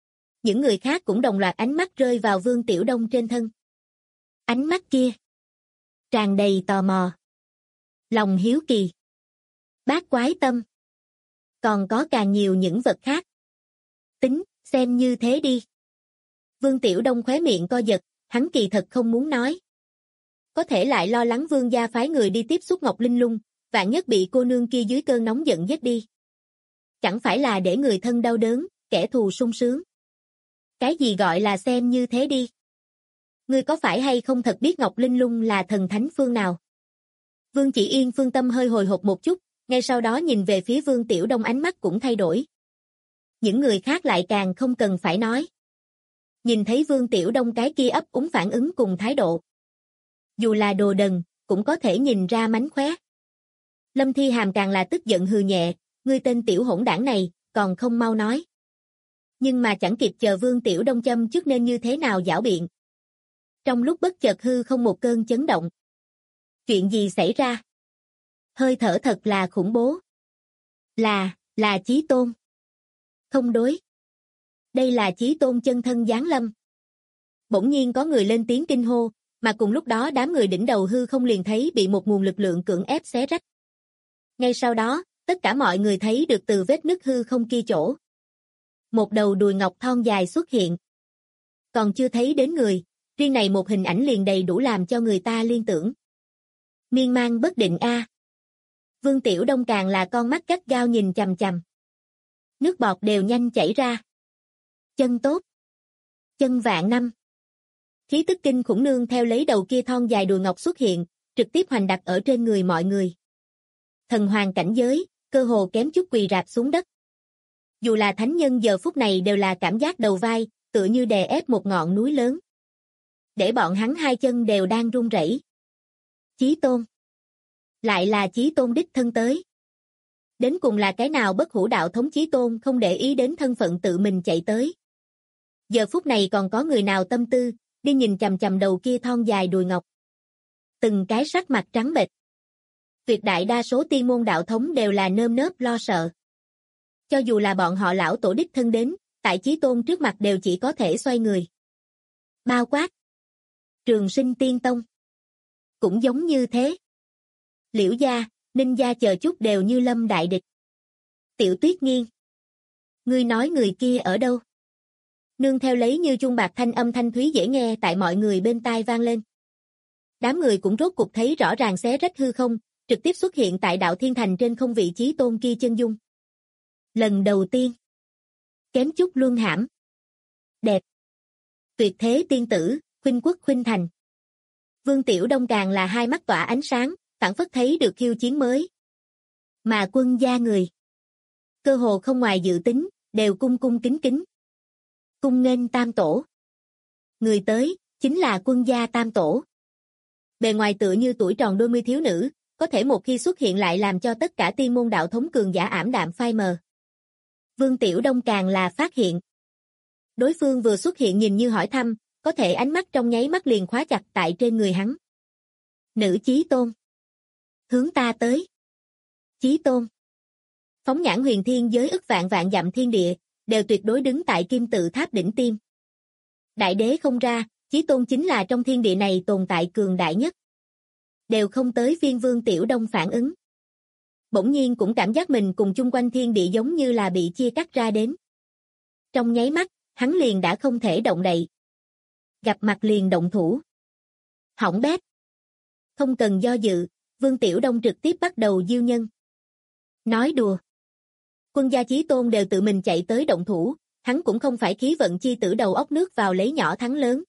Những người khác cũng đồng loạt ánh mắt rơi vào Vương Tiểu Đông trên thân. Ánh mắt kia tràn đầy tò mò, lòng hiếu kỳ, bát quái tâm. Còn có càng nhiều những vật khác. Tính, xem như thế đi. Vương Tiểu Đông khóe miệng co giật, hắn kỳ thật không muốn nói. Có thể lại lo lắng Vương gia phái người đi tiếp xúc Ngọc Linh Lung, vạn nhất bị cô nương kia dưới cơn nóng giận giết đi. Chẳng phải là để người thân đau đớn, kẻ thù sung sướng. Cái gì gọi là xem như thế đi? Ngươi có phải hay không thật biết Ngọc Linh Lung là thần thánh phương nào? Vương Chỉ Yên phương tâm hơi hồi hộp một chút, ngay sau đó nhìn về phía Vương Tiểu Đông ánh mắt cũng thay đổi. Những người khác lại càng không cần phải nói. Nhìn thấy Vương Tiểu Đông cái kia ấp úng phản ứng cùng thái độ. Dù là đồ đần, cũng có thể nhìn ra mánh khóe. Lâm Thi Hàm càng là tức giận hừ nhẹ, ngươi tên tiểu hỗn đảng này, còn không mau nói. Nhưng mà chẳng kịp chờ Vương Tiểu Đông châm trước nên như thế nào giảo biện. Trong lúc bất chợt hư không một cơn chấn động. Chuyện gì xảy ra? Hơi thở thật là khủng bố. Là Chí Tôn. Không đối. Đây là Chí Tôn chân thân giáng lâm. Bỗng nhiên có người lên tiếng kinh hô, mà cùng lúc đó đám người đỉnh đầu hư không liền thấy bị một nguồn lực lượng cưỡng ép xé rách. Ngay sau đó, tất cả mọi người thấy được từ vết nứt hư không kia chỗ. Một đầu đùi ngọc thon dài xuất hiện. Còn chưa thấy đến người, riêng này một hình ảnh liền đầy đủ làm cho người ta liên tưởng. Miên man bất định a. Vương Tiểu Đông càng là con mắt gắt gao nhìn chằm chằm. Nước bọt đều nhanh chảy ra. Chân tốt. Chân vạn năm. Khí tức kinh khủng nương theo lấy đầu kia thon dài đùi ngọc xuất hiện, trực tiếp hoành đặt ở trên người mọi người. Thần hoàng cảnh giới, cơ hồ kém chút quỳ rạp xuống đất. Dù là thánh nhân giờ phút này đều là cảm giác đầu vai, tựa như đè ép một ngọn núi lớn. Để bọn hắn hai chân đều đang run rẩy. Chí Tôn. Lại là Chí Tôn đích thân tới. Đến cùng là cái nào bất hủ đạo thống Chí Tôn không để ý đến thân phận tự mình chạy tới. Giờ phút này còn có người nào tâm tư, đi nhìn chằm chằm đầu kia thon dài đùi ngọc. Từng cái sắc mặt trắng bệch. Tuyệt đại đa số tiên môn đạo thống đều là nơm nớp lo sợ. Cho dù là bọn họ lão tổ đích thân đến, tại Chí Tôn trước mặt đều chỉ có thể xoay người. Bao quát. Trường Sinh Tiên Tông. Cũng giống như thế. Liễu gia, Ninh gia chờ chút đều như lâm đại địch. Tiểu Tuyết Nghiên. Ngươi nói người kia ở đâu? Nương theo lấy như chuông bạc thanh âm thanh thúy dễ nghe tại mọi người bên tai vang lên. Đám người cũng rốt cục thấy rõ ràng xé rách hư không, trực tiếp xuất hiện tại đạo thiên thành trên không vị Chí Tôn kia chân dung. Lần đầu tiên. Kém chút luân hãm. Đẹp. Tuyệt thế tiên tử, khuynh quốc khuynh thành. Vương Tiểu Đông càng là hai mắt tỏa ánh sáng, phảng phất thấy được khiêu chiến mới. Mà quân gia người. Cơ hồ không ngoài dự tính, đều cung cung kính kính. Cung nghênh tam tổ. Người tới, chính là quân gia tam tổ. Bề ngoài tựa như tuổi tròn đôi mươi thiếu nữ, có thể một khi xuất hiện lại làm cho tất cả tiên môn đạo thống cường giả ảm đạm phai mờ. Vương Tiểu Đông càng là phát hiện. Đối phương vừa xuất hiện nhìn như hỏi thăm, có thể ánh mắt trong nháy mắt liền khóa chặt tại trên người hắn. Nữ Chí Tôn. Hướng ta tới. Chí Tôn. Phóng nhãn huyền thiên giới ức vạn vạn dặm thiên địa, đều tuyệt đối đứng tại kim tự tháp đỉnh tim. Đại đế không ra, Chí Tôn chính là trong thiên địa này tồn tại cường đại nhất. Đều không tới phiên Vương Tiểu Đông phản ứng. Bỗng nhiên cũng cảm giác mình cùng chung quanh thiên địa giống như là bị chia cắt ra đến. Trong nháy mắt, hắn liền đã không thể động đậy. Gặp mặt liền động thủ. Hỏng bét. Không cần do dự, Vương Tiểu Đông trực tiếp bắt đầu diêu nhân. Nói đùa. Quân gia Chí Tôn đều tự mình chạy tới động thủ, hắn cũng không phải khí vận chi tử đầu óc nước vào lấy nhỏ thắng lớn.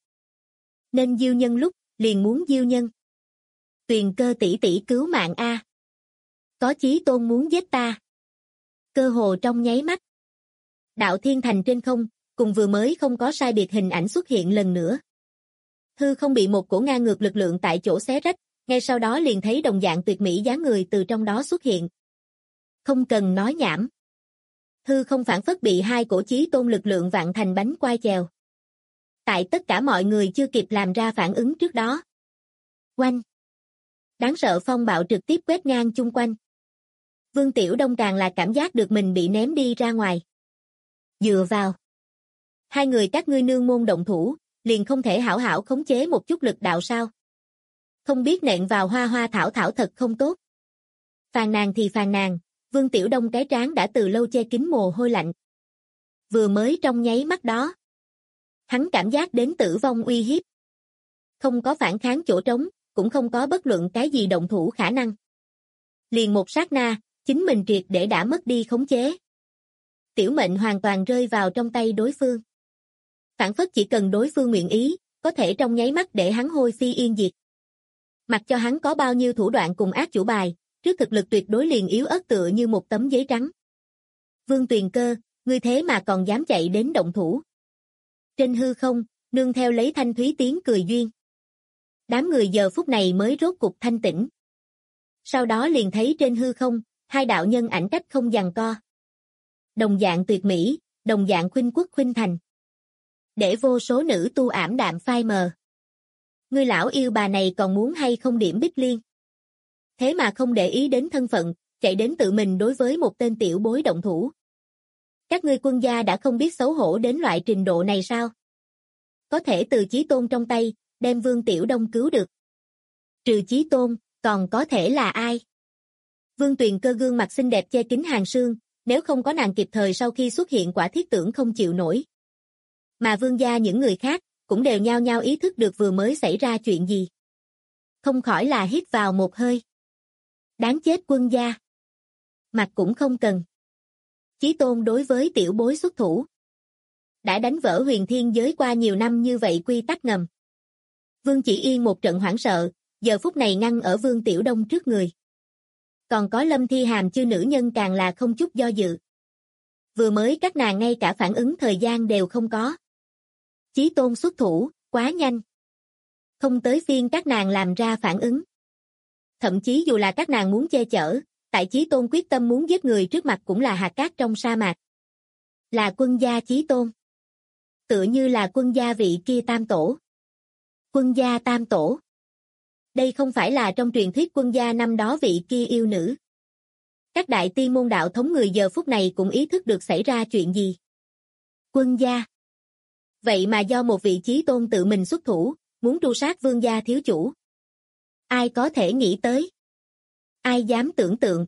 Nên diêu nhân lúc, liền muốn diêu nhân. Tuyền Cơ tỷ tỷ cứu mạng a. Có Chí Tôn muốn giết ta. Cơ hồ trong nháy mắt. Đạo thiên thành trên không, cùng vừa mới không có sai biệt hình ảnh xuất hiện lần nữa. Hư không bị một cổ ngang ngược lực lượng tại chỗ xé rách, ngay sau đó liền thấy đồng dạng tuyệt mỹ dáng người từ trong đó xuất hiện. Không cần nói nhảm. Hư không phản phất bị hai cổ Chí Tôn lực lượng vặn thành bánh quai chèo. Tại tất cả mọi người chưa kịp làm ra phản ứng trước đó. Oanh. Đáng sợ phong bạo trực tiếp quét ngang chung quanh. Vương Tiểu Đông càng là cảm giác được mình bị ném đi ra ngoài. Dựa vào. Hai người các ngươi nương môn động thủ, liền không thể hảo hảo khống chế một chút lực đạo sao? Không biết nện vào hoa hoa thảo thảo thật không tốt. Phàn nàn thì phàn nàn, Vương Tiểu Đông cái trán đã từ lâu che kín mồ hôi lạnh. Vừa mới trong nháy mắt đó, hắn cảm giác đến tử vong uy hiếp. Không có phản kháng chỗ trống, cũng không có bất luận cái gì động thủ khả năng. Liền một sát na, chính mình triệt để đã mất đi khống chế. Tiểu mệnh hoàn toàn rơi vào trong tay đối phương. Phản phất chỉ cần đối phương nguyện ý, có thể trong nháy mắt để hắn hôi phi yên diệt. Mặc cho hắn có bao nhiêu thủ đoạn cùng ác chủ bài, trước thực lực tuyệt đối liền yếu ớt tựa như một tấm giấy trắng. Vương Tuyền Cơ, ngươi thế mà còn dám chạy đến động thủ. Trên hư không, nương theo lấy thanh thúy tiếng cười duyên. Đám người giờ phút này mới rốt cục thanh tĩnh. Sau đó liền thấy trên hư không, hai đạo nhân ảnh cách không giằng co. Đồng dạng tuyệt mỹ, đồng dạng khuynh quốc khuynh thành. Để vô số nữ tu ảm đạm phai mờ. Ngươi lão yêu bà này còn muốn hay không điểm Bích Liên. Thế mà không để ý đến thân phận, chạy đến tự mình đối với một tên tiểu bối động thủ. Các ngươi quân gia đã không biết xấu hổ đến loại trình độ này sao? Có thể từ Chí Tôn trong tay, đem Vương Tiểu Đông cứu được. Trừ Chí Tôn, còn có thể là ai? Vương Tuyền Cơ gương mặt xinh đẹp che kín hàng sương, nếu không có nàng kịp thời sau khi xuất hiện quả thiết tưởng không chịu nổi. Mà Vương gia những người khác, cũng đều nhao nhao ý thức được vừa mới xảy ra chuyện gì. Không khỏi là hít vào một hơi. Đáng chết quân gia. Mặt cũng không cần. Chí Tôn đối với tiểu bối xuất thủ. Đã đánh vỡ huyền thiên giới qua nhiều năm như vậy quy tắc ngầm. Vương Chỉ Yên một trận hoảng sợ, giờ phút này ngăn ở Vương Tiểu Đông trước người. Còn có Lâm Thi Hàm chư nữ nhân càng là không chút do dự. Vừa mới các nàng ngay cả phản ứng thời gian đều không có. Chí Tôn xuất thủ, quá nhanh. Không tới phiên các nàng làm ra phản ứng. Thậm chí dù là các nàng muốn che chở, tại Chí Tôn quyết tâm muốn giết người trước mặt cũng là hạt cát trong sa mạc. Là quân gia Chí Tôn. Tựa như là quân gia vị kia tam tổ. Quân gia tam tổ. Đây không phải là trong truyền thuyết quân gia năm đó vị kia yêu nữ. Các đại tiên môn đạo thống người giờ phút này cũng ý thức được xảy ra chuyện gì. Quân gia. Vậy mà do một vị Chí Tôn tự mình xuất thủ, muốn tru sát Vương gia thiếu chủ. Ai có thể nghĩ tới? Ai dám tưởng tượng?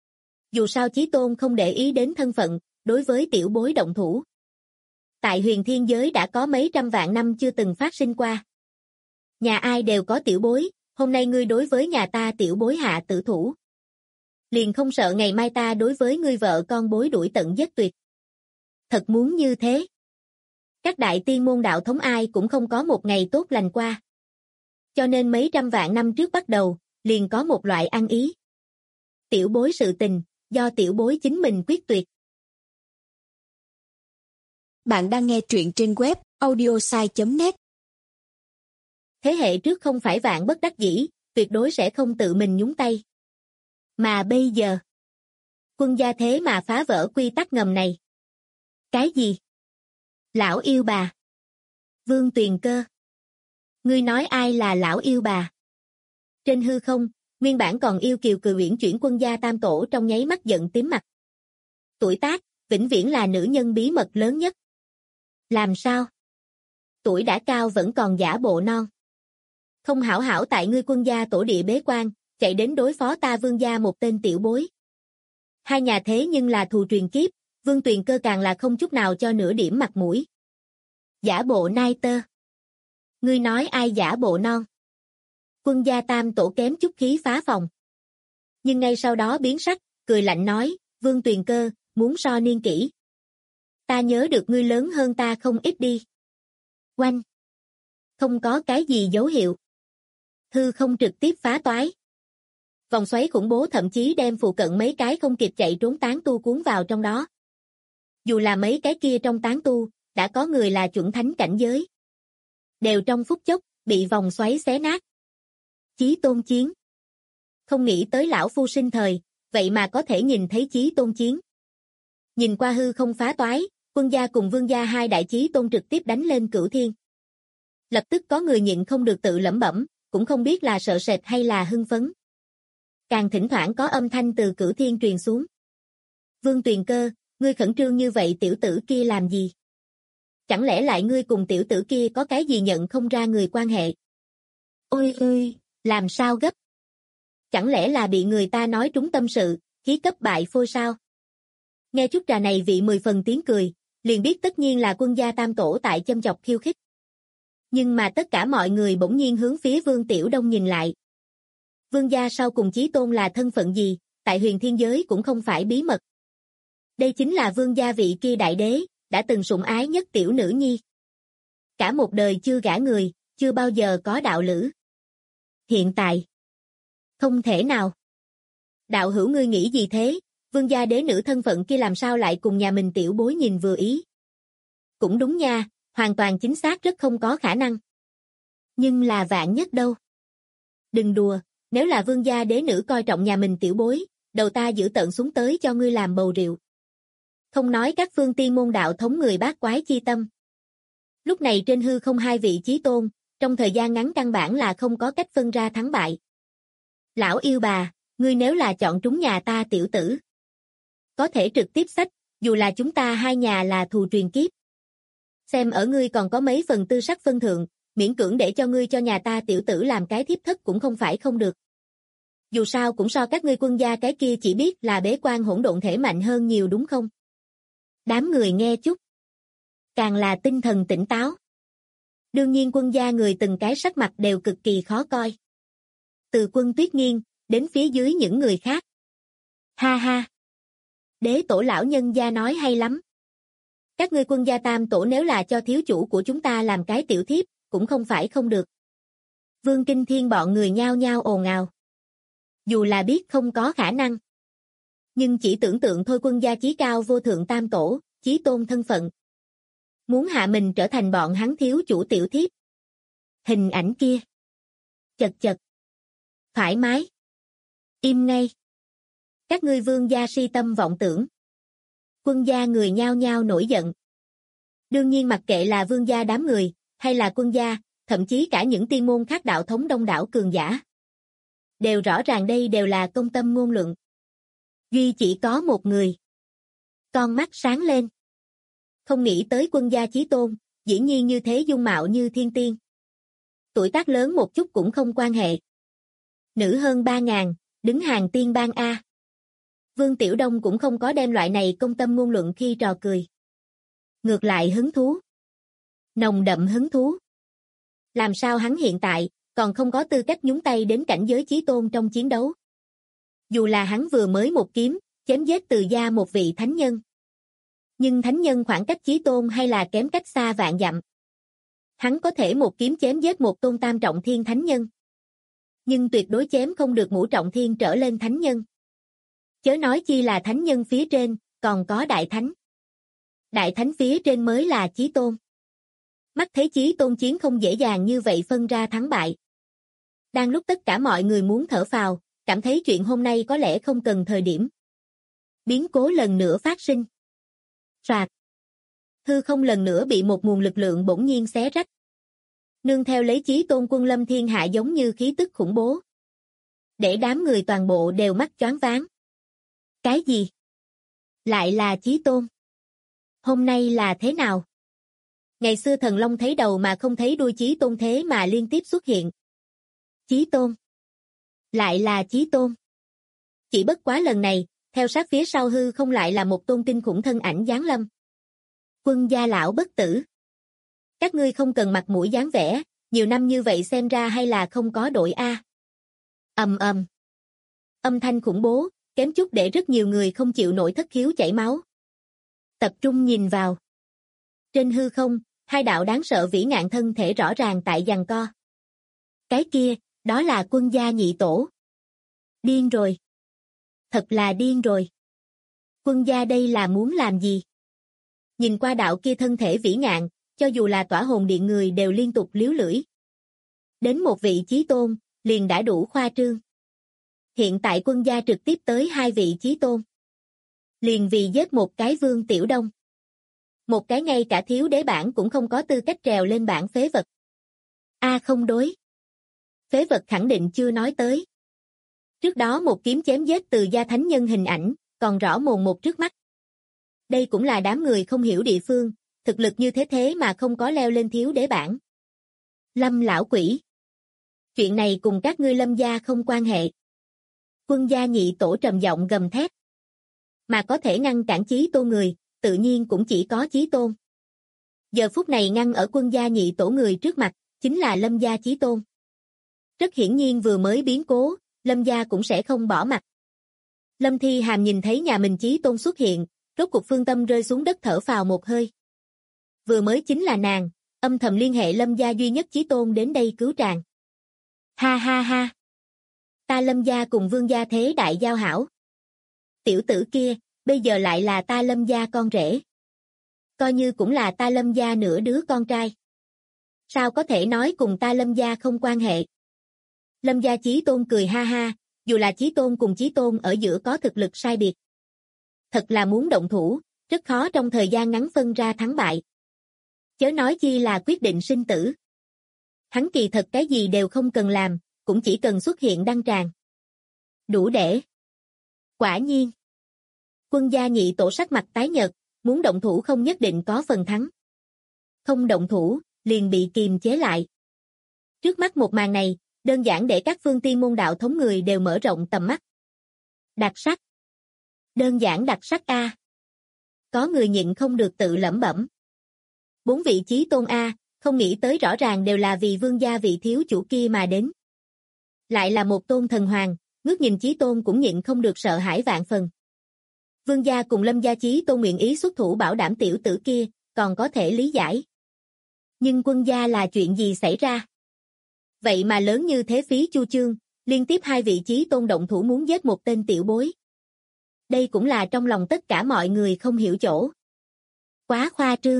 Dù sao Chí Tôn không để ý đến thân phận, đối với tiểu bối động thủ. Tại huyền thiên giới đã có mấy trăm vạn năm chưa từng phát sinh qua. Nhà ai đều có tiểu bối, hôm nay ngươi đối với nhà ta tiểu bối hạ tử thủ. Liền không sợ ngày mai ta đối với ngươi vợ con bối đuổi tận giết tuyệt. Thật muốn như thế. Các đại tiên môn đạo thống ai cũng không có một ngày tốt lành qua. Cho nên mấy trăm vạn năm trước bắt đầu, liền có một loại ăn ý. Tiểu bối sự tình, do tiểu bối chính mình quyết tuyệt. Bạn đang nghe truyện trên web audiosai.net. Thế hệ trước không phải vạn bất đắc dĩ, tuyệt đối sẽ không tự mình nhúng tay. Mà bây giờ, quân gia thế mà phá vỡ quy tắc ngầm này. Cái gì? Lão yêu bà. Vương Tuyền Cơ. Ngươi nói ai là lão yêu bà? Trên hư không, nguyên bản còn yêu kiều cười uyển chuyển quân gia tam tổ trong nháy mắt giận tím mặt. Tuổi tác, vĩnh viễn là nữ nhân bí mật lớn nhất. Làm sao? Tuổi đã cao vẫn còn giả bộ non. Không hảo hảo tại ngươi quân gia tổ địa bế quan, chạy đến đối phó ta Vương gia một tên tiểu bối. Hai nhà thế nhưng là thù truyền kiếp, Vương Tuyền Cơ càng là không chút nào cho nửa điểm mặt mũi. Giả bộ nai tơ. Ngươi nói ai giả bộ non? Quân gia tam tổ kém chút khí phá phòng. Nhưng ngay sau đó biến sắc, cười lạnh nói, Vương Tuyền Cơ, muốn so niên kỷ. Ta nhớ được ngươi lớn hơn ta không ít đi. Oanh. Không có cái gì dấu hiệu. Hư không trực tiếp phá toái. Vòng xoáy khủng bố thậm chí đem phụ cận mấy cái không kịp chạy trốn tán tu cuốn vào trong đó. Dù là mấy cái kia trong tán tu, đã có người là chuẩn thánh cảnh giới. Đều trong phút chốc, bị vòng xoáy xé nát. Chí Tôn chiến. Không nghĩ tới lão phu sinh thời, vậy mà có thể nhìn thấy Chí Tôn chiến. Nhìn qua hư không phá toái, quân gia cùng Vương gia hai đại Chí Tôn trực tiếp đánh lên cửu thiên. Lập tức có người nhịn không được tự lẩm bẩm, cũng không biết là sợ sệt hay là hưng phấn. Càng thỉnh thoảng có âm thanh từ cửu thiên truyền xuống. Vương Tuyền Cơ, ngươi khẩn trương như vậy tiểu tử kia làm gì? Chẳng lẽ lại ngươi cùng tiểu tử kia có cái gì nhận không ra người quan hệ? Ôi ơi, làm sao gấp? Chẳng lẽ là bị người ta nói trúng tâm sự, khí cấp bại phôi sao? Nghe chút trà này vị 10 phần tiếng cười, liền biết tất nhiên là Quân gia tam tổ tại châm chọc khiêu khích. Nhưng mà tất cả mọi người bỗng nhiên hướng phía Vương Tiểu Đông nhìn lại. Vương gia sau cùng Chí Tôn là thân phận gì, tại huyền thiên giới cũng không phải bí mật. Đây chính là Vương gia vị kia đại đế, đã từng sủng ái nhất tiểu nữ nhi. Cả một đời chưa gả người, chưa bao giờ có đạo lữ. Hiện tại, không thể nào. Đạo hữu ngươi nghĩ gì thế, Vương gia đế nữ thân phận kia làm sao lại cùng nhà mình tiểu bối nhìn vừa ý? Cũng đúng nha, hoàn toàn chính xác rất không có khả năng. Nhưng là vạn nhất đâu. Đừng đùa, nếu là Vương gia đế nữ coi trọng nhà mình tiểu bối, đầu ta giữ tận xuống tới cho ngươi làm bầu rượu. Không nói các phương tiên môn đạo thống người bát quái chi tâm. Lúc này trên hư không hai vị chí tôn, trong thời gian ngắn căn bản là không có cách phân ra thắng bại. Lão yêu bà, ngươi nếu là chọn trúng nhà ta tiểu tử, có thể trực tiếp xách, dù là chúng ta hai nhà là thù truyền kiếp. Xem ở ngươi còn có mấy phần tư sắc phân thượng, miễn cưỡng để cho ngươi cho nhà ta tiểu tử làm cái thiếp thất cũng không phải không được. Dù sao cũng so các ngươi Quân gia cái kia chỉ biết là bế quan hỗn độn thể mạnh hơn nhiều đúng không? Đám người nghe chút, càng là tinh thần tỉnh táo. Đương nhiên Quân gia người từng cái sắc mặt đều cực kỳ khó coi. Từ Quân Tuyết Nghiên, đến phía dưới những người khác. Ha ha! Đế tổ lão nhân gia nói hay lắm. Các ngươi Quân gia tam tổ nếu là cho thiếu chủ của chúng ta làm cái tiểu thiếp, cũng không phải không được. Vương Kinh Thiên bọn người nhao nhao ồn ào. Dù là biết không có khả năng. Nhưng chỉ tưởng tượng thôi Quân gia chí cao vô thượng tam tổ, chí tôn thân phận. Muốn hạ mình trở thành bọn hắn thiếu chủ tiểu thiếp. Hình ảnh kia. Chật chật. Thoải mái. Im ngay. Các ngươi Vương gia si tâm vọng tưởng. Quân gia người nhao nhao nổi giận. Đương nhiên mặc kệ là Vương gia đám người, hay là Quân gia, thậm chí cả những tiên môn khác đạo thống đông đảo cường giả. Đều rõ ràng đây đều là công tâm ngôn luận. Duy chỉ có một người. Con mắt sáng lên. Không nghĩ tới Quân gia chí tôn, dĩ nhiên như thế dung mạo như thiên tiên. Tuổi tác lớn một chút cũng không quan hệ. Nữ hơn 3.000, đứng hàng tiên bang A. Vương Tiểu Đông cũng không có đem loại này công tâm ngôn luận khi trò cười. Ngược lại hứng thú. Nồng đậm hứng thú. Làm sao hắn hiện tại, còn không có tư cách nhúng tay đến cảnh giới chí tôn trong chiến đấu. Dù là hắn vừa mới một kiếm, chém giết từ gia một vị thánh nhân. Nhưng thánh nhân khoảng cách chí tôn hay là kém cách xa vạn dặm. Hắn có thể một kiếm chém giết một tôn tam trọng thiên thánh nhân. Nhưng tuyệt đối chém không được ngũ trọng thiên trở lên thánh nhân. Chớ nói chi là thánh nhân phía trên, còn có đại thánh. Đại thánh phía trên mới là chí tôn. Mắt thấy chí tôn chiến không dễ dàng như vậy phân ra thắng bại. Đang lúc tất cả mọi người muốn thở phào, cảm thấy chuyện hôm nay có lẽ không cần thời điểm. Biến cố lần nữa phát sinh. Soạt. Hư không lần nữa bị một nguồn lực lượng bỗng nhiên xé rách. Nương theo lấy chí tôn quân lâm thiên hạ giống như khí tức khủng bố. Để đám người toàn bộ đều mắt choáng váng. Cái gì? Lại là chí tôn. Hôm nay là thế nào? Ngày xưa thần long thấy đầu mà không thấy đuôi chí tôn thế mà liên tiếp xuất hiện. Chí tôn. Lại là chí tôn. Chỉ bất quá lần này, theo sát phía sau hư không lại là một tôn kinh khủng thân ảnh giáng lâm. Quân gia lão bất tử. Các ngươi không cần mặt mũi dáng vẻ, nhiều năm như vậy xem ra hay là không có đội A. Ầm ầm. Âm thanh khủng bố, kém chút để rất nhiều người không chịu nổi thất khiếu chảy máu. Tập trung nhìn vào. Trên hư không, hai đạo đáng sợ vĩ ngạn thân thể rõ ràng tại giằng co. Cái kia, đó là Quân gia nhị tổ. Điên rồi. Thật là điên rồi. Quân gia đây là muốn làm gì? Nhìn qua đạo kia thân thể vĩ ngạn, cho dù là tỏa hồn điện người đều liên tục liếu lưỡi. Đến một vị chí tôn, liền đã đủ khoa trương. Hiện tại Quân gia trực tiếp tới hai vị chí tôn. Liền vì giết một cái Vương Tiểu Đông. Một cái ngay cả thiếu đế bản cũng không có tư cách trèo lên bảng phế vật. A không đối. Phế vật khẳng định chưa nói tới. Trước đó một kiếm chém giết từ gia thánh nhân hình ảnh, còn rõ mồn một trước mắt. Đây cũng là đám người không hiểu địa phương, thực lực như thế thế mà không có leo lên thiếu đế bảng. Lâm lão quỷ. Chuyện này cùng các ngươi Lâm gia không quan hệ. Quân gia nhị tổ trầm giọng gầm thét. Mà có thể ngăn cản Chí Tôn người, tự nhiên cũng chỉ có Chí Tôn. Giờ phút này ngăn ở quân gia nhị tổ người trước mặt, chính là Lâm gia Chí Tôn. Rất hiển nhiên vừa mới biến cố, Lâm gia cũng sẽ không bỏ mặt. Lâm Thi Hàm nhìn thấy nhà mình Chí Tôn xuất hiện, rốt cục phương tâm rơi xuống đất thở phào một hơi. Vừa mới chính là nàng, âm thầm liên hệ Lâm gia duy nhất Chí Tôn đến đây cứu tràng. Ha ha ha. Ta Lâm gia cùng Vương gia thế đại giao hảo. Tiểu tử kia, bây giờ lại là ta Lâm gia con rể. Coi như cũng là ta Lâm gia nửa đứa con trai. Sao có thể nói cùng ta Lâm gia không quan hệ? Lâm gia Chí Tôn cười ha ha, dù là Chí Tôn cùng Chí Tôn ở giữa có thực lực sai biệt. Thật là muốn động thủ, rất khó trong thời gian ngắn phân ra thắng bại. Chớ nói chi là quyết định sinh tử. Hắn kỳ thật cái gì đều không cần làm, cũng chỉ cần xuất hiện đăng tràng. Đủ để. Quả nhiên. Quân gia nhị tổ sắc mặt tái nhợt, muốn động thủ không nhất định có phần thắng. Không động thủ, liền bị kiềm chế lại. Trước mắt một màn này, đơn giản để các phương tiên môn đạo thống người đều mở rộng tầm mắt. Đặc sắc. Đơn giản đặc sắc a. Có người nhịn không được tự lẩm bẩm. 4 vị Chí Tôn a, không nghĩ tới rõ ràng đều là vì Vương gia vị thiếu chủ kia mà đến. Lại là một tôn thần hoàng, ngước nhìn Chí Tôn cũng nhịn không được sợ hãi vạn phần. Vương gia cùng Lâm gia Chí Tôn nguyện ý xuất thủ bảo đảm tiểu tử kia, còn có thể lý giải. Nhưng quân gia là chuyện gì xảy ra? Vậy mà lớn như thế phí chu chương, liên tiếp 2 vị Chí Tôn động thủ muốn giết một tên tiểu bối. Đây cũng là trong lòng tất cả mọi người không hiểu chỗ. Quá khoa trương.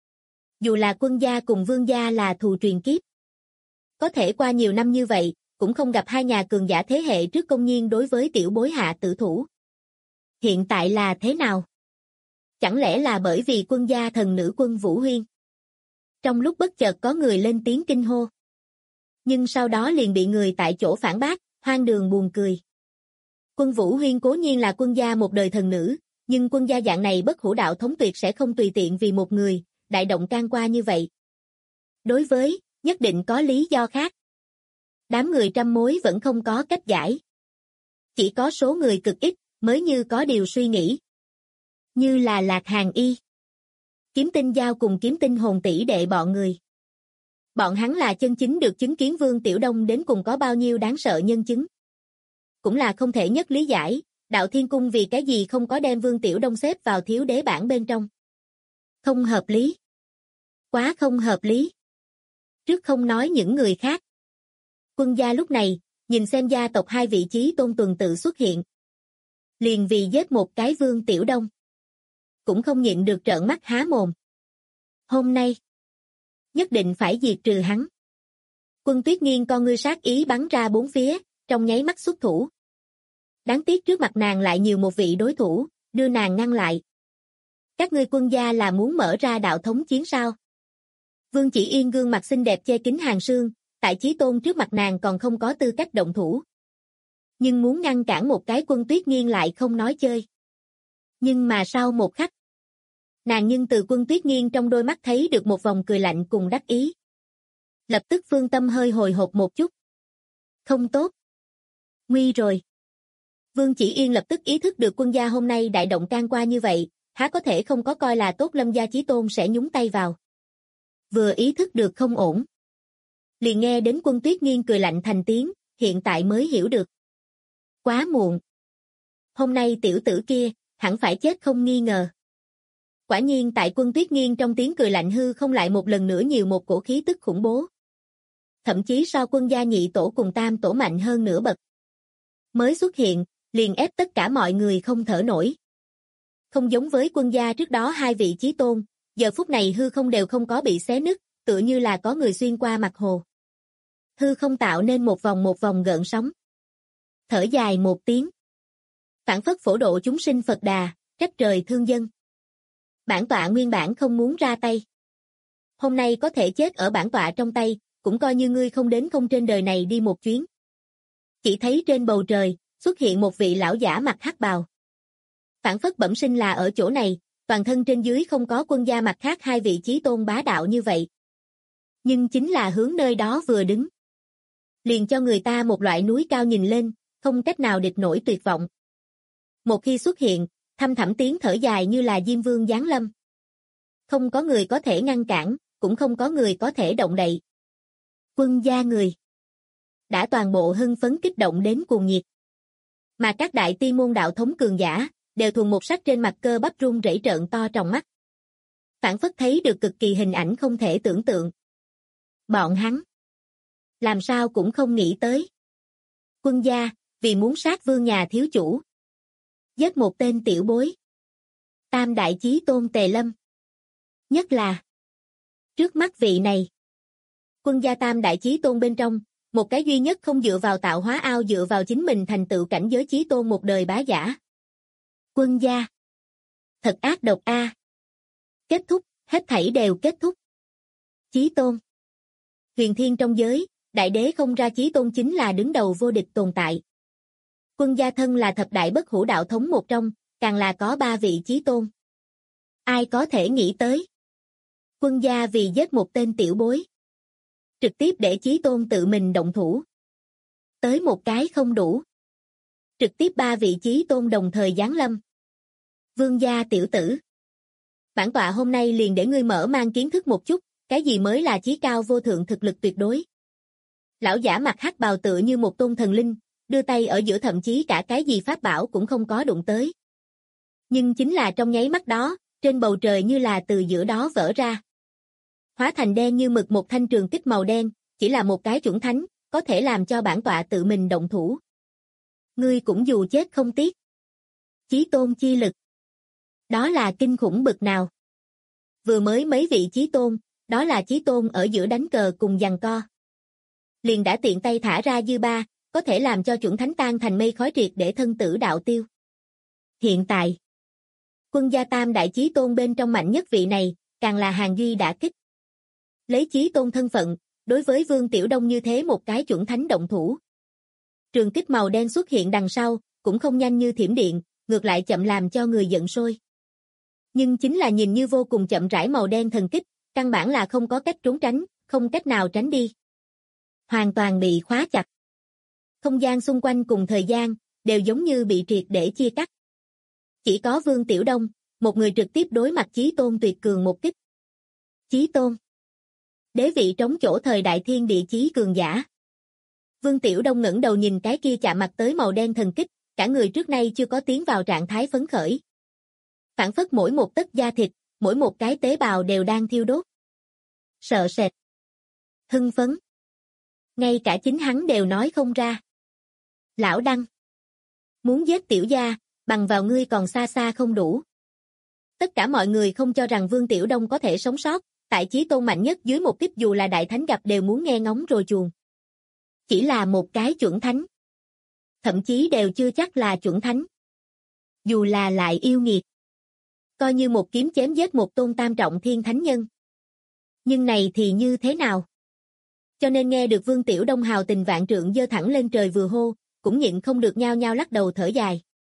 Dù là quân gia cùng Vương gia là thù truyền kiếp. Có thể qua nhiều năm như vậy, cũng không gặp 2 nhà cường giả thế hệ trước công nhiên đối với tiểu bối hạ tử thủ. Hiện tại là thế nào? Chẳng lẽ là bởi vì quân gia thần nữ Quân Vũ Huyên? Trong lúc bất chợt có người lên tiếng kinh hô. Nhưng sau đó liền bị người tại chỗ phản bác, hoang đường buồn cười. Quân Vũ Huyên cố nhiên là quân gia một đời thần nữ, nhưng quân gia dạng này bất hủ đạo thống tuyệt sẽ không tùy tiện vì một người, đại động can qua như vậy. Đối với, nhất định có lý do khác. Đám người trăm mối vẫn không có cách giải. Chỉ có số người cực ít, mới như có điều suy nghĩ. Như là Lạc Hàn Y, Kiếm Tinh Giao cùng Kiếm Tinh Hồn tỷ đệ bọn người. Bọn hắn là chân chính được chứng kiến Vương Tiểu Đông đến cùng có bao nhiêu đáng sợ nhân chứng. Cũng là không thể nhất lý giải, Đạo Thiên Cung vì cái gì không có đem Vương Tiểu Đông xếp vào thiếu đế bảng bên trong. Không hợp lý. Quá không hợp lý. Trước không nói những người khác. Quân gia lúc này, nhìn xem gia tộc 2 vị Chí Tôn tuần tự xuất hiện. Liền vì giết một cái Vương Tiểu Đông. Cũng không nhịn được trợn mắt há mồm. Hôm nay, nhất định phải diệt trừ hắn. Quân Tuyết Nghiên con ngươi sát ý bắn ra 4 phía, trong nháy mắt xuất thủ. Đáng tiếc trước mặt nàng lại nhiều một vị đối thủ, đưa nàng ngăn lại. Các ngươi quân gia là muốn mở ra đạo thống chiến sao? Vương Chỉ Yên gương mặt xinh đẹp che kín hàng sương, tại Chí Tôn trước mặt nàng còn không có tư cách động thủ. Nhưng muốn ngăn cản một cái Quân Tuyết Nghiên lại không nói chơi. Nhưng mà sau một khắc, nàng nhưng từ Quân Tuyết Nghiên trong đôi mắt thấy được một vòng cười lạnh cùng đắc ý. Lập tức phương tâm hơi hồi hộp một chút. Không tốt. Nguy rồi. Vương Chỉ Yên lập tức ý thức được quân gia hôm nay đại động can qua như vậy, há có thể không có coi là tốt Lâm gia Chí Tôn sẽ nhúng tay vào. Vừa ý thức được không ổn. Liền nghe đến Quân Tuyết Nghiên cười lạnh thành tiếng, hiện tại mới hiểu được. Quá muộn. Hôm nay tiểu tử kia, hẳn phải chết không nghi ngờ. Quả nhiên tại Quân Tuyết Nghiên trong tiếng cười lạnh hư không lại một lần nữa nhiều một cổ khí tức khủng bố. Thậm chí so quân gia nhị tổ cùng tam tổ mạnh hơn nửa bậc. Mới xuất hiện, liền ép tất cả mọi người không thở nổi. Không giống với quân gia trước đó 2 vị Chí Tôn, giờ phút này hư không đều không có bị xé nứt, tựa như là có người xuyên qua mặt hồ. Hư không tạo nên một vòng gợn sóng. Thở dài một tiếng. Phản phất phổ độ chúng sinh Phật Đà, trách trời thương dân. Bản tọa nguyên bản không muốn ra tay. Hôm nay có thể chết ở bản tọa trong tay, cũng coi như ngươi không đến không trên đời này đi một chuyến. Chỉ thấy trên bầu trời, xuất hiện một vị lão giả mặc hắc bào. Phản phất bẩm sinh là ở chỗ này, toàn thân trên dưới không có Quân gia mặt khác hai vị chí tôn bá đạo như vậy. Nhưng chính là hướng nơi đó vừa đứng, liền cho người ta một loại núi cao nhìn lên, không cách nào địch nổi tuyệt vọng. Một khi xuất hiện, thăm thẳm tiếng thở dài như là Diêm Vương giáng lâm. Không có người có thể ngăn cản, cũng không có người có thể động đậy. Quân gia người đã toàn bộ hưng phấn kích động đến cuồng nhiệt. Mà các đại tiên môn đạo thống cường giả, đều thuần một sắc trên mặt cơ bắp run rẩy trợn to trong mắt. Phản phất thấy được cực kỳ hình ảnh không thể tưởng tượng. Bọn hắn làm sao cũng không nghĩ tới. Quân gia, vì muốn sát Vương nhà thiếu chủ, giết một tên tiểu bối. Tam đại chí tôn Tề Lâm. Nhất là trước mắt vị này. Quân gia tam đại chí tôn bên trong, một cái duy nhất không dựa vào tạo hóa ao dựa vào chính mình thành tựu cảnh giới chí tôn một đời bá giả. Quân gia. Thật ác độc a. Kết thúc, hết thảy đều kết thúc. Chí tôn. Huyền thiên trong giới, đại đế không ra chí tôn chính là đứng đầu vô địch tồn tại. Quân gia thân là thập đại bất hủ đạo thống một trong, càng là có 3 vị chí tôn. Ai có thể nghĩ tới? Quân gia vì giết một tên tiểu bối, trực tiếp để chí tôn tự mình động thủ. Tới một cái không đủ, trực tiếp 3 vị chí tôn đồng thời giáng lâm. Vương gia tiểu tử, bản tọa hôm nay liền để ngươi mở mang kiến thức một chút, cái gì mới là chí cao vô thượng thực lực tuyệt đối. Lão giả mặt hắc bào tựa như một tôn thần linh, đưa tay ở giữa thậm chí cả cái gì pháp bảo cũng không có đụng tới. Nhưng chính là trong nháy mắt đó, trên bầu trời như là từ giữa đó vỡ ra. Hóa thành đen như mực một thanh trường kích màu đen, chỉ là một cái chuẩn thánh, có thể làm cho bản tọa tự mình động thủ. Ngươi cũng dù chết không tiếc. Chí tôn chi lực. Đó là kinh khủng bực nào. Vừa mới mấy vị chí tôn, đó là chí tôn ở giữa đánh cờ cùng giằng co. Liền đã tiện tay thả ra dư ba, có thể làm cho chuẩn thánh tan thành mây khói triệt để thân tử đạo tiêu. Hiện tại, quân gia tam đại chí tôn bên trong mạnh nhất vị này, càng là hàng duy đả kích. Lấy chí tôn thân phận, đối với Vương Tiểu Đông như thế một cái chuẩn thánh động thủ. Trường kích màu đen xuất hiện đằng sau, cũng không nhanh như thiểm điện, ngược lại chậm làm cho người giận sôi. Nhưng chính là nhìn như vô cùng chậm rãi màu đen thần kích, căn bản là không có cách trốn tránh, không cách nào tránh đi. Hoàn toàn bị khóa chặt. Không gian xung quanh cùng thời gian, đều giống như bị triệt để chia cắt. Chỉ có Vương Tiểu Đông, một người trực tiếp đối mặt chí tôn tuyệt cường một kích. Chí tôn. Đế vị trống chỗ thời đại thiên địa chí cường giả. Vương Tiểu Đông ngẩng đầu nhìn cái kia chạm mặt tới màu đen thần kích, cả người trước nay chưa có tiến vào trạng thái phấn khởi. Phản phất mỗi một tấc da thịt, mỗi một cái tế bào đều đang thiêu đốt. Sợ sệt. Hưng phấn. Ngay cả chính hắn đều nói không ra. Lão Đăng. Muốn giết tiểu gia, bằng vào ngươi còn xa xa không đủ. Tất cả mọi người không cho rằng Vương Tiểu Đông có thể sống sót, tại chí tôn mạnh nhất dưới một kích dù là đại thánh gặp đều muốn nghe ngóng rồi chuồn. Chỉ là một cái chuẩn thánh. Thậm chí đều chưa chắc là chuẩn thánh. Dù là lại yêu nghiệt. Coi như một kiếm chém giết một tôn tam trọng thiên thánh nhân. Nhưng này thì như thế nào? Cho nên nghe được Vương Tiểu Đông hào tình vạn trượng giơ thẳng lên trời vừa hô, cũng nhịn không được nhao nhao lắc đầu thở dài.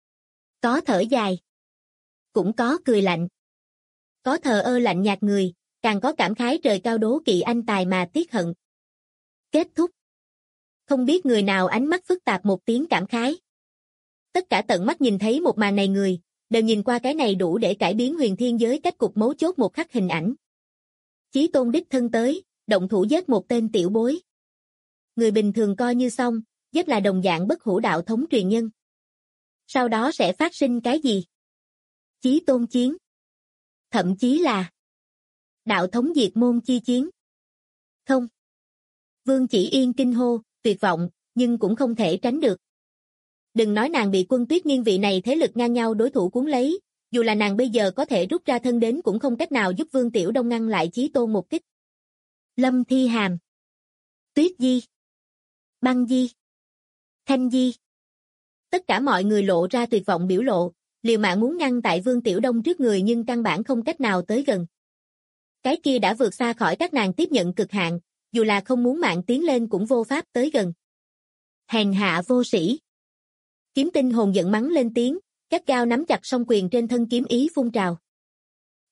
Có thở dài. Cũng có cười lạnh. Có thờ ơ lạnh nhạt người, càng có cảm khái trời cao đố kỵ anh tài mà tiếc hận. Kết thúc. Không biết người nào ánh mắt phức tạp một tiếng cảm khái. Tất cả tận mắt nhìn thấy một màn này người, đều nhìn qua cái này đủ để cải biến huyền thiên giới cách cục mấu chốt một khắc hình ảnh. Chí tôn đích thân tới, động thủ giết một tên tiểu bối. Người bình thường coi như xong, giết là đồng dạng bất hủ đạo thống truyền nhân. Sau đó sẽ phát sinh cái gì? Chí tôn chiến. Thậm chí là đạo thống diệt môn chi chiến. Không. Vương Chỉ Yên kinh hô, tuyệt vọng, nhưng cũng không thể tránh được. Đừng nói nàng bị Quân Tuyết Nghiên vị này thế lực ngang nhau đối thủ cuốn lấy, dù là nàng bây giờ có thể rút ra thân đến cũng không cách nào giúp Vương Tiểu Đông ngăn lại chí tôn một kích. Lâm Thi Hàm, Tuyết Di, Băng Di, Thanh Di. Tất cả mọi người lộ ra tuyệt vọng biểu lộ, liều mạng muốn ngăn tại Vương Tiểu Đông trước người nhưng căn bản không cách nào tới gần. Cái kia đã vượt xa khỏi các nàng tiếp nhận cực hạn, dù là không muốn mạng tiến lên cũng vô pháp tới gần. Hèn hạ vô sĩ. Kiếm Tinh hồn giận mắng lên tiếng, gắt gao nắm chặt song quyền trên thân kiếm ý phun trào.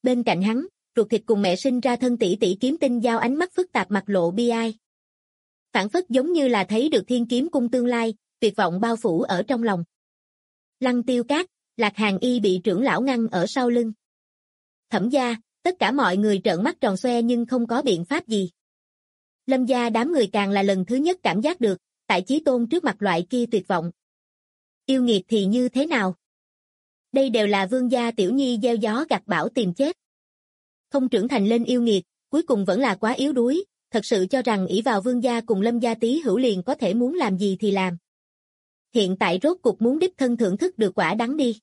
Bên cạnh hắn, ruột thịt cùng mẹ sinh ra thân tỷ tỷ Kiếm Tinh Giao ánh mắt phức tạp mặt lộ bi ai. Phản phất giống như là thấy được Thiên Kiếm Cung tương lai, tuyệt vọng bao phủ ở trong lòng. Lăng Tiêu Các, Lạc Hàn Y bị trưởng lão ngăn ở sau lưng. Thẩm gia, tất cả mọi người trợn mắt tròn xoe nhưng không có biện pháp gì. Lâm gia đám người càng là lần thứ nhất cảm giác được, tại Chí Tôn trước mặt loại kia tuyệt vọng. Yêu nghiệt thì như thế nào? Đây đều là vương gia tiểu nhi gieo gió gặt bão tìm chết. Không trưởng thành lên yêu nghiệt, cuối cùng vẫn là quá yếu đuối, thật sự cho rằng ỷ vào vương gia cùng Lâm gia tí hữu liền có thể muốn làm gì thì làm. Hiện tại rốt cục muốn đích thân thưởng thức được quả đắng đi.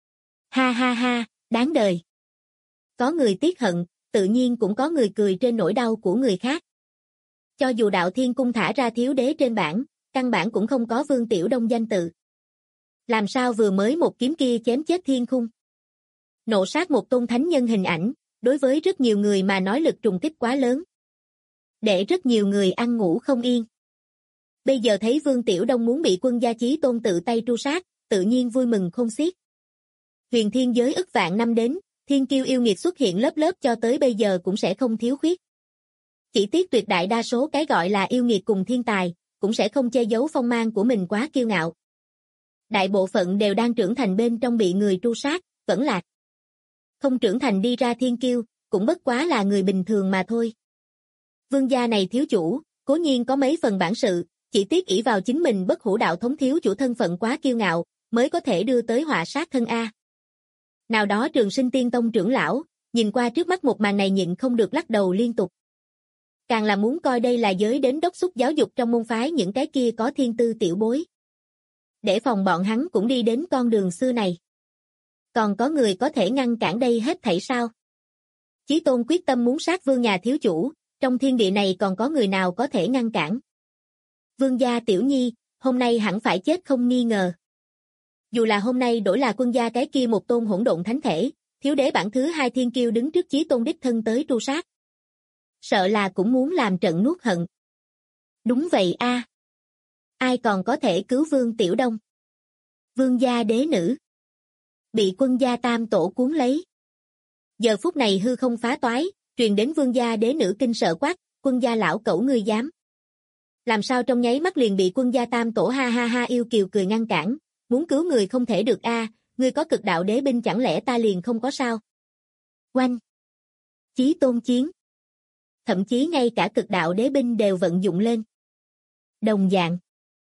Ha ha ha, đáng đời. Có người tiếc hận, tự nhiên cũng có người cười trên nỗi đau của người khác. Cho dù Đạo Thiên Cung thả ra thiếu đế trên bảng, căn bản cũng không có Vương Tiểu Đông danh tự. Làm sao vừa mới một kiếm kia chém chết thiên khung? Nộ sát một tôn thánh nhân hình ảnh, đối với rất nhiều người mà nói lực trùng kích quá lớn. Để rất nhiều người ăn ngủ không yên. Bây giờ thấy Vương Tiểu Đông muốn bị quân gia Chí Tôn tự tay tru sát, tự nhiên vui mừng không xiết. Huyền thiên giới ức vạn năm đến, thiên kiêu yêu nghiệt xuất hiện lớp lớp cho tới bây giờ cũng sẽ không thiếu khuyết. Chỉ tiếc tuyệt đại đa số cái gọi là yêu nghiệt cùng thiên tài, cũng sẽ không che giấu phong mang của mình quá kiêu ngạo. Đại bộ phận đều đang trưởng thành bên trong bị người tru sát, vẫn lạc. Không trưởng thành đi ra thiên kiêu, cũng bất quá là người bình thường mà thôi. Vương gia này thiếu chủ, cố nhiên có mấy phần bản sự, chỉ tiếc ỷ vào chính mình bất hủ đạo thống thiếu chủ thân phận quá kiêu ngạo, mới có thể đưa tới họa sát thân A. Nào đó Trường Sinh Tiên Tông trưởng lão, nhìn qua trước mắt một màn này nhịn không được lắc đầu liên tục. Càng là muốn coi đây là giới đến đốc thúc giáo dục trong môn phái những cái kia có thiên tư tiểu bối. Để phòng bọn hắn cũng đi đến con đường xưa này. Còn có người có thể ngăn cản đây hết thảy sao? Chí Tôn quyết tâm muốn sát vương nhà thiếu chủ, trong thiên địa này còn có người nào có thể ngăn cản? Vương gia tiểu nhi, hôm nay hẳn phải chết không nghi ngờ. Dù là hôm nay đổi là quân gia cái kia một tôn hỗn độn thánh thể, thiếu đế bản thứ hai thiên kiêu đứng trước Chí Tôn đích thân tới tru sát. Sợ là cũng muốn làm trận nuốt hận. Đúng vậy a. Ai còn có thể cứu Vương Tiểu Đông? Vương gia đế nữ. Bị quân gia tam tổ cuốn lấy. Giờ phút này hư không phá toái, truyền đến vương gia đế nữ kinh sợ quát, quân gia lão cẩu ngươi dám. Làm sao trong nháy mắt liền bị quân gia tam tổ ha ha ha yêu kiều cười ngăn cản, muốn cứu người không thể được a, ngươi có cực đạo đế binh chẳng lẽ ta liền không có sao? Oanh! Chí Tôn chiến. Thậm chí ngay cả cực đạo đế binh đều vận dụng lên. Đồng dạng.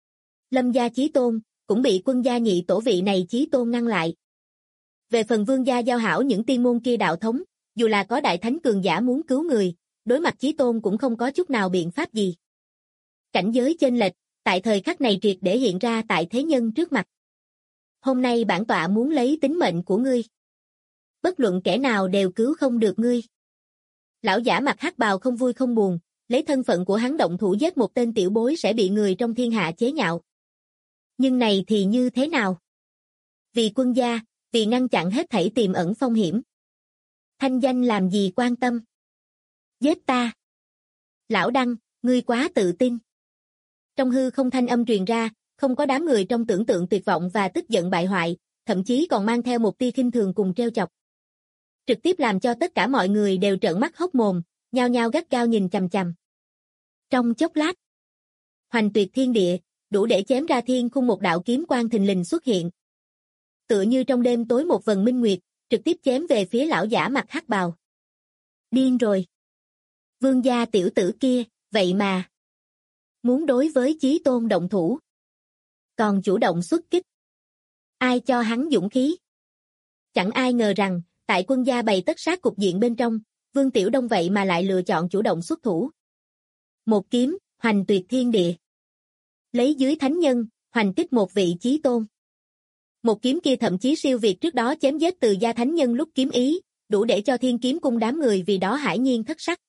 Lâm gia Chí Tôn, cũng bị quân gia nhị tổ vị này Chí Tôn ngăn lại. Về phần vương gia giao hảo những tiên môn kia đạo thống, dù là có đại thánh cường giả muốn cứu người, đối mặt Chí Tôn cũng không có chút nào biện pháp gì. Cảnh giới chênh lệch, tại thời khắc này triệt để hiện ra tại thế nhân trước mặt. Hôm nay bản tọa muốn lấy tính mệnh của ngươi. Bất luận kẻ nào đều cứu không được ngươi. Lão giả mặc hắc bào không vui không buồn, lấy thân phận của hắn động thủ giết một tên tiểu bối sẽ bị người trong thiên hạ chế nhạo. Nhưng này thì như thế nào? Vì quân gia, vì ngăn chặn hết thảy tiềm ẩn phong hiểm. Thanh danh làm gì quan tâm? Giết ta! Lão Đăng, ngươi quá tự tin. Trong hư không thanh âm truyền ra, không có đám người trong tưởng tượng tuyệt vọng và tức giận bại hoại, thậm chí còn mang theo một tia khinh thường cùng trêu chọc. Trực tiếp làm cho tất cả mọi người đều trợn mắt hốc mồm, nhao nhao gắt gao nhìn chằm chằm. Trong chốc lát, hoành tuyệt thiên địa, đủ để chém ra thiên khung một đạo kiếm quang thình lình xuất hiện. Tựa như trong đêm tối một vầng minh nguyệt, trực tiếp chém về phía lão giả mặc hắc bào. Điên rồi. Vương gia tiểu tử kia, vậy mà muốn đối với Chí Tôn động thủ. Còn chủ động xuất kích. Ai cho hắn dũng khí? Chẳng ai ngờ rằng, tại quân gia bày tất sát cục diện bên trong, Vương Tiểu Đông vậy mà lại lựa chọn chủ động xuất thủ. Một kiếm, hoành tuyệt thiên địa. Lấy dưới thánh nhân, hoành kích một vị Chí Tôn. Một kiếm kia thậm chí siêu việt trước đó chém giết từ gia thánh nhân lúc kiếm ý, đủ để cho Thiên Kiếm Cung đám người vì đó hải nhiên thất sắc.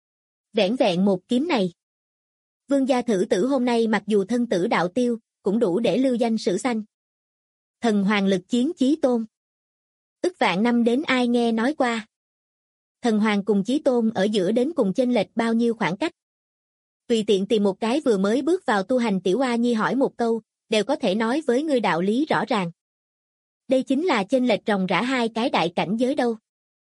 Vẻn vẹn một kiếm này. Vương gia thử tử hôm nay mặc dù thân tử đạo tiêu, cũng đủ để lưu danh sử xanh. Thần hoàng lực chiến Chí Tôn. Ức vạn năm đến ai nghe nói qua. Thần hoàng cùng Chí Tôn ở giữa đến cùng chênh lệch bao nhiêu khoảng cách. Tùy tiện tìm một cái vừa mới bước vào tu hành tiểu oa nhi hỏi một câu, đều có thể nói với ngươi đạo lý rõ ràng. Đây chính là chênh lệch ròng rã hai cái đại cảnh giới đâu.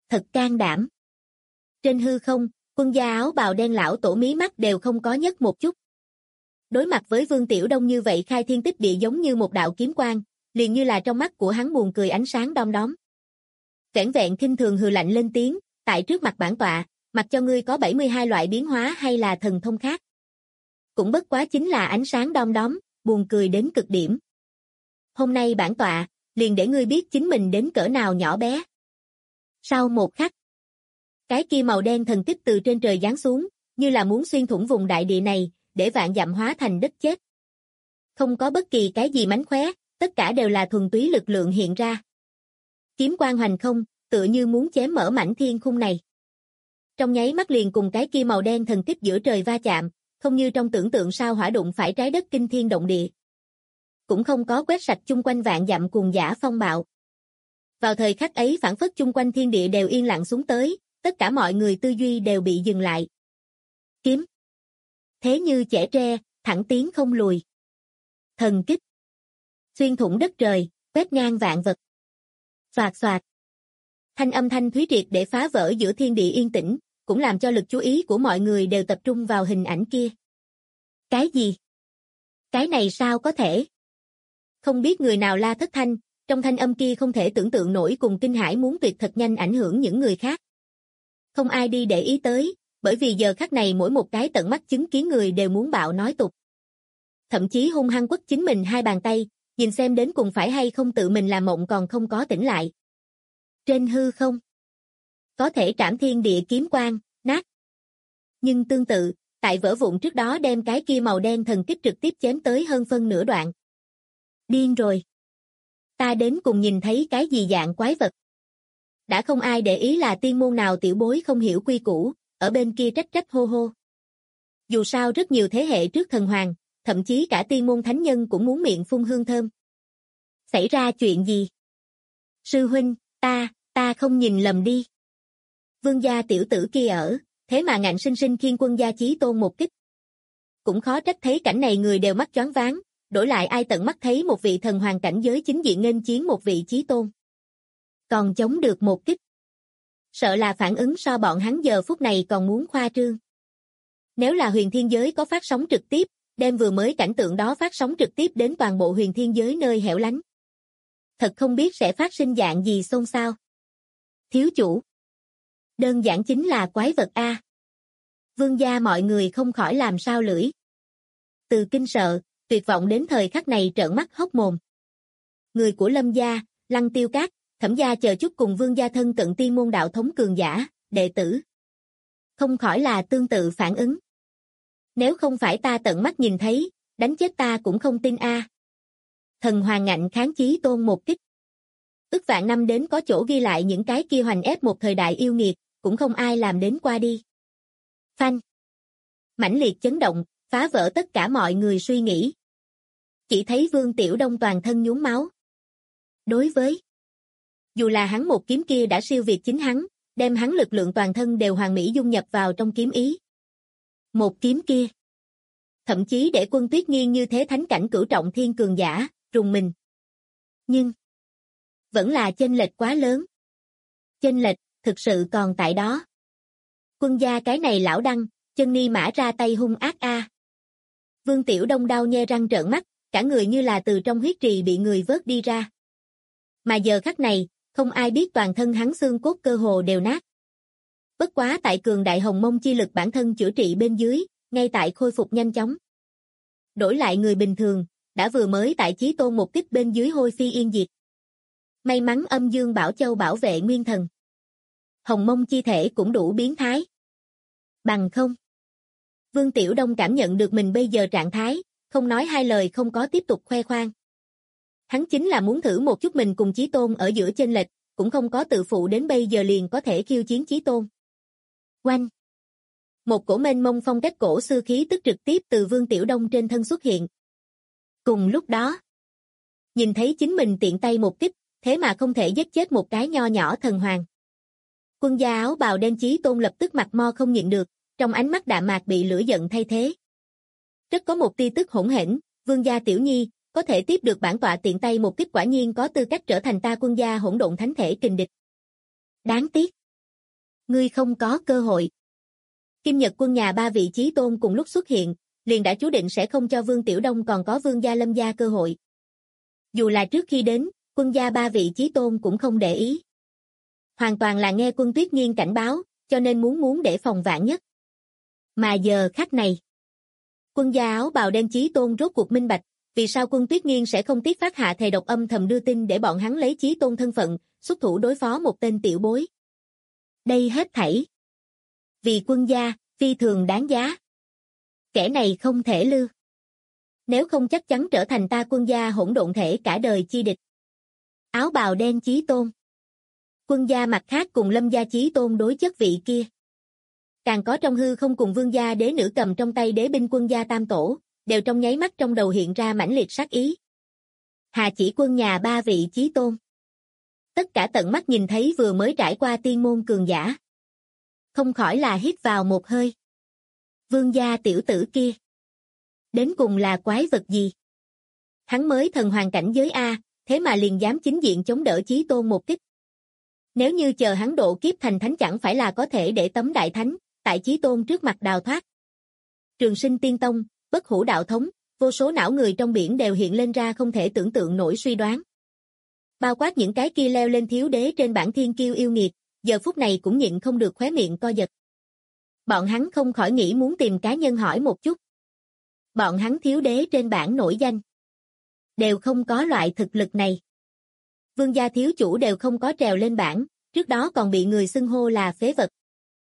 Thật can đảm. Trên hư không, quân gia áo bào đen lão tổ mí mắt đều không có nhấc một chút. Đối mặt với Vương Tiểu Đông như vậy khai thiên tích địa giống như một đạo kiếm quang, liền như là trong mắt của hắn buồn cười ánh sáng đom đóm. Vẻn vẹn khinh thường hừ lạnh lên tiếng, tại trước mặt bản tọa, mặc cho ngươi có 72 loại biến hóa hay là thần thông khác. Cũng bất quá chính là ánh sáng đom đóm, buồn cười đến cực điểm. Hôm nay bản tọa, liền để ngươi biết chính mình đến cỡ nào nhỏ bé. Sau một khắc, cái kia màu đen thần kích từ trên trời giáng xuống, như là muốn xuyên thủng vùng đại địa này, để vạn dặm hóa thành đất chết. Không có bất kỳ cái gì mánh khóe, tất cả đều là thuần túy lực lượng hiện ra. Kiếm quang hoành không, tựa như muốn chém mở mảnh thiên khung này. Trong nháy mắt liền cùng cái kia màu đen thần kích giữa trời va chạm, không như trong tưởng tượng sao hỏa đụng phải trái đất kinh thiên động địa. Cũng không có quét sạch chung quanh vạn dặm cuồng dã phong bạo. Vào thời khắc ấy phản phất chung quanh thiên địa đều yên lặng xuống tới, tất cả mọi người tư duy đều bị dừng lại. Kiếm. Thế như chẻ tre, thẳng tiến không lùi. Thần kích. Xuyên thủng đất trời, quét ngang vạn vật. Xoạt xoạt. Thanh âm thanh thúy triệt để phá vỡ giữa thiên địa yên tĩnh, cũng làm cho lực chú ý của mọi người đều tập trung vào hình ảnh kia. Cái gì? Cái này sao có thể? Không biết người nào la thất thanh, trong thanh âm kia không thể tưởng tượng nổi cùng kinh hãi muốn tuyệt thật nhanh ảnh hưởng những người khác. Không ai đi để ý tới, bởi vì giờ khắc này mỗi một cái tận mắt chứng kiến người đều muốn bạo nói tục. Thậm chí hung hăng quất chính mình hai bàn tay, nhìn xem đến cùng phải hay không tự mình làm mộng còn không có tỉnh lại. Trên hư không, có thể trảm thiên địa kiếm quang, nát. Nhưng tương tự, tại vỡ vụn trước đó đem cái kia màu đen thần kích trực tiếp chém tới hơn phân nửa đoạn. Điên rồi. Ta đến cùng nhìn thấy cái gì dạng quái vật. Đã không ai để ý là tiên môn nào tiểu bối không hiểu quy củ, ở bên kia trách trách hô hô. Dù sao rất nhiều thế hệ trước thần hoàng, thậm chí cả tiên môn thánh nhân cũng muốn miệng phun hương thơm. Xảy ra chuyện gì? Sư huynh, ta không nhìn lầm đi. Vương gia tiểu tử kia ở, thế mà ngạnh sinh sinh khiên quân gia chí tôn một kích. Cũng khó trách thấy cảnh này người đều mắt choáng váng, đổi lại ai tận mắt thấy một vị thần hoàng cảnh giới chính diện nghênh chiến một vị chí tôn. Còn chống được một kích. Sợ là phản ứng so bọn hắn giờ phút này còn muốn khoa trương. Nếu là huyền thiên giới có phát sóng trực tiếp, đem vừa mới cảnh tượng đó phát sóng trực tiếp đến toàn bộ huyền thiên giới nơi hẻo lánh. Thật không biết sẽ phát sinh dạng gì xôn xao. Thiếu chủ. Đơn giản chính là quái vật A. Vương gia mọi người không khỏi làm sao lưỡi. Từ kinh sợ, tuyệt vọng đến thời khắc này trợn mắt hốc mồm. Người của Lâm gia, Lăng Tiêu Cát, Thẩm gia chờ chút cùng Vương gia thân cận tiên môn đạo thống cường giả, đệ tử. Không khỏi là tương tự phản ứng. Nếu không phải ta tận mắt nhìn thấy, đánh chết ta cũng không tin A. Thần hoàng ngạnh kháng chí tôn một kích. Ức vạn năm đến có chỗ ghi lại những cái kia hoành ép một thời đại yêu nghiệt, cũng không ai làm đến qua đi. Phanh. Mãnh liệt chấn động, phá vỡ tất cả mọi người suy nghĩ. Chỉ thấy Vương Tiểu Đông toàn thân nhuốm máu. Đối với dù là hắn một kiếm kia đã siêu việt chính hắn, đem hắn lực lượng toàn thân đều hoàn mỹ dung nhập vào trong kiếm ý. Một kiếm kia. Thậm chí để Quân Tuyết Nghiên như thế thánh cảnh cửu trọng thiên cường giả, rùng mình. Nhưng vẫn là chênh lệch quá lớn. Chênh lệch, thực sự còn tại đó. Quân gia cái này lão đăng, chân ni mã ra tay hung ác a. Vương Tiểu Đông đau nhe răng trợn mắt, cả người như là từ trong huyết trì bị người vớt đi ra. Mà giờ khắc này, không ai biết toàn thân hắn xương cốt cơ hồ đều nát. Bất quá tại cường đại hồng mông chi lực bản thân chữa trị bên dưới, ngay tại khôi phục nhanh chóng. Đổi lại người bình thường, đã vừa mới tại chí tôn một kích bên dưới hôi phi yên diệt. May mắn âm dương bảo châu bảo vệ nguyên thần. Hồng mông chi thể cũng đủ biến thái. Bằng không. Vương Tiểu Đông cảm nhận được mình bây giờ trạng thái, không nói hai lời không có tiếp tục khoe khoang. Hắn chính là muốn thử một chút mình cùng chí tôn ở giữa chênh lệch, cũng không có tự phụ đến bây giờ liền có thể khiêu chiến chí tôn. Oanh! Một cổ mênh mông phong cách cổ xưa khí tức trực tiếp từ Vương Tiểu Đông trên thân xuất hiện. Cùng lúc đó, nhìn thấy chính mình tiện tay một kích, thế mà không thể giết chết một cái nho nhỏ thần hoàng. Quân gia áo bào đen chí tôn lập tức mặt mo không nhịn được, trong ánh mắt đạm mạc bị lửa giận thay thế. Rất có một tia tức hỗn hển, Vương gia tiểu nhi, có thể tiếp được bản tọa tiện tay một kích quả nhiên có tư cách trở thành ta quân gia hỗn độn thánh thể kình địch. Đáng tiếc. Ngươi không có cơ hội. Kim Nhật quân nhà ba vị chí tôn cùng lúc xuất hiện, liền đã chú định sẽ không cho Vương Tiểu Đông còn có Vương gia Lâm gia cơ hội. Dù là trước khi đến, quân gia ba vị chí tôn cũng không để ý. Hoàn toàn là nghe Quân Tuyết Nghiên cảnh báo, cho nên muốn để phòng vạn nhất. Mà giờ khắc này, quân gia áo bào đen chí tôn rốt cuộc minh bạch, vì sao Quân Tuyết Nghiên sẽ không tiếc phát hạ thề độc âm thầm đưa tin để bọn hắn lấy chí tôn thân phận, xuất thủ đối phó một tên tiểu bối. Đây hết thảy vì quân gia, phi thường đáng giá. Kẻ này không thể lưu. Nếu không chắc chắn trở thành ta quân gia hỗn độn thể cả đời chi địch. Áo bào đen chí tôn. Quân gia mặt khác cùng Lâm gia chí tôn đối chất vị kia. Càng có trong hư không cùng Vương gia đế nữ cầm trong tay đế binh quân gia tam tổ, đều trong nháy mắt trong đầu hiện ra mãnh liệt sát ý. Hà Chỉ quân nhà ba vị chí tôn. Tất cả tận mắt nhìn thấy vừa mới trải qua tiên môn cường giả. Không khỏi là hít vào một hơi. Vương gia tiểu tử kia. Đến cùng là quái vật gì? Hắn mới thần hoàng cảnh giới A, thế mà liền dám chính diện chống đỡ chí tôn một kích. Nếu như chờ hắn độ kiếp thành thánh chẳng phải là có thể để tấm đại thánh, tại chí tôn trước mặt đào thoát. Trường Sinh Tiên Tông, Bất Hủ Đạo Thống, vô số não người trong biển đều hiện lên ra không thể tưởng tượng nổi suy đoán. Bao quát những cái kia leo lên thiếu đế trên bảng thiên kiêu yêu nghiệt, giờ phút này cũng nhịn không được khóe miệng co giật. Bọn hắn không khỏi nghĩ muốn tìm cá nhân hỏi một chút. Bọn hắn thiếu đế trên bảng nổi danh. Đều không có loại thực lực này. Vương gia thiếu chủ đều không có trèo lên bảng, trước đó còn bị người xưng hô là phế vật.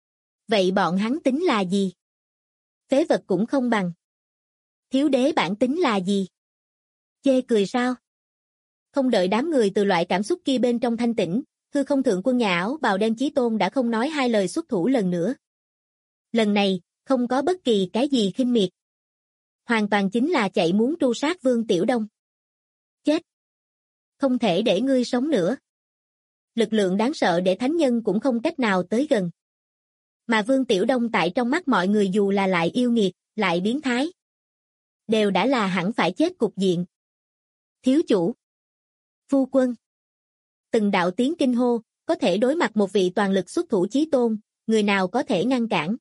Vậy bọn hắn tính là gì? Phế vật cũng không bằng. Thiếu đế bản tính là gì? Chê cười sao? Không đợi đám người từ loại cảm xúc kia bên trong thanh tĩnh, hư không thượng quân nhà áo bào đen chí tôn đã không nói hai lời xuất thủ lần nữa. Lần này, không có bất kỳ cái gì khinh miệt. Hoàn toàn chính là chạy muốn tru sát Vương Tiểu Đông. Chết! Không thể để ngươi sống nữa. Lực lượng đáng sợ để thánh nhân cũng không cách nào tới gần. Mà Vương Tiểu Đông tại trong mắt mọi người dù là lại yêu nghiệt, lại biến thái. Đều đã là hẳn phải chết cục diện. Thiếu chủ! Phu quân! Từng đạo tiếng kinh hô, có thể đối mặt một vị toàn lực xuất thủ chí tôn, người nào có thể ngăn cản.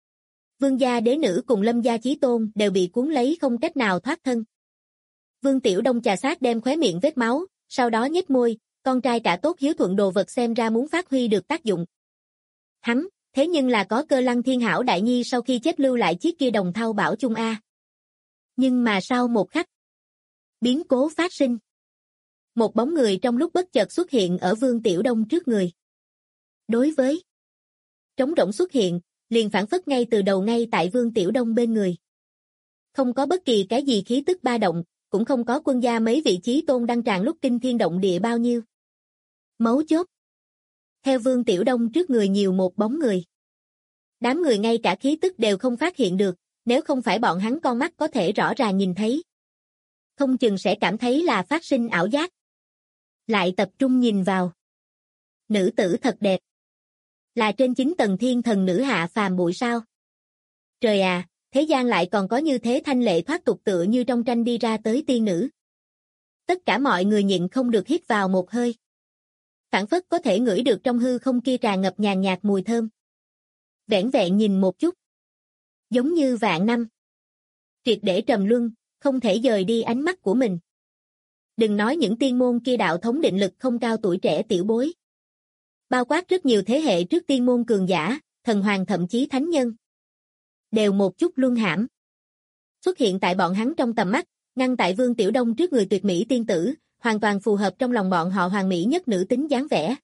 Vương gia đế nữ cùng Lâm gia chí tôn đều bị cuốn lấy không cách nào thoát thân. Vương Tiểu Đông chà sát đem khóe miệng vết máu, sau đó nhếch môi, con trai cả tốt hiếu thuận đồ vật xem ra muốn phát huy được tác dụng. Hắn, thế nhưng là có Cơ Lăng Thiên Hảo đại nhi sau khi chết lưu lại chiếc kia đồng thau bảo chung A. Nhưng mà sau một khắc, biến cố phát sinh. Một bóng người trong lúc bất chợt xuất hiện ở Vương Tiểu Đông trước người. Đối với trống rỗng xuất hiện, liền phản phất ngay từ đầu ngay tại Vương Tiểu Đông bên người. Không có bất kỳ cái gì khí tức ba động, cũng không có quân gia mấy vị chí tôn đăng tràn lúc kinh thiên động địa bao nhiêu. Mấu chốt. Theo Vương Tiểu Đông trước người nhiều một bóng người. Đám người ngay cả khí tức đều không phát hiện được, nếu không phải bọn hắn con mắt có thể rõ ràng nhìn thấy. Không chừng sẽ cảm thấy là phát sinh ảo giác. Lại tập trung nhìn vào. Nữ tử thật đẹp. Là trên 9 tầng thiên thần nữ hạ phàm bụi sao. Trời à, thế gian lại còn có như thế thanh lệ thoát tục tựa như trong tranh đi ra tới tiên nữ. Tất cả mọi người nhịn không được hít vào một hơi. Phảng phất có thể ngửi được trong hư không kia tràn ngập nhàn nhạt mùi thơm. Vẻn vẹn nhìn một chút. Giống như vạn năm. Triệt để trầm luân, không thể dời đi ánh mắt của mình. Đừng nói những tiên môn kia đạo thống định lực không cao tuổi trẻ tiểu bối. Bao quát rất nhiều thế hệ trước tiên môn cường giả, thần hoàng thậm chí thánh nhân. Đều một chút luân hãm. Xuất hiện tại bọn hắn trong tầm mắt, ngăn tại Vương Tiểu Đông trước người tuyệt mỹ tiên tử, hoàn toàn phù hợp trong lòng bọn họ hoàn mỹ nhất nữ tính dáng vẻ.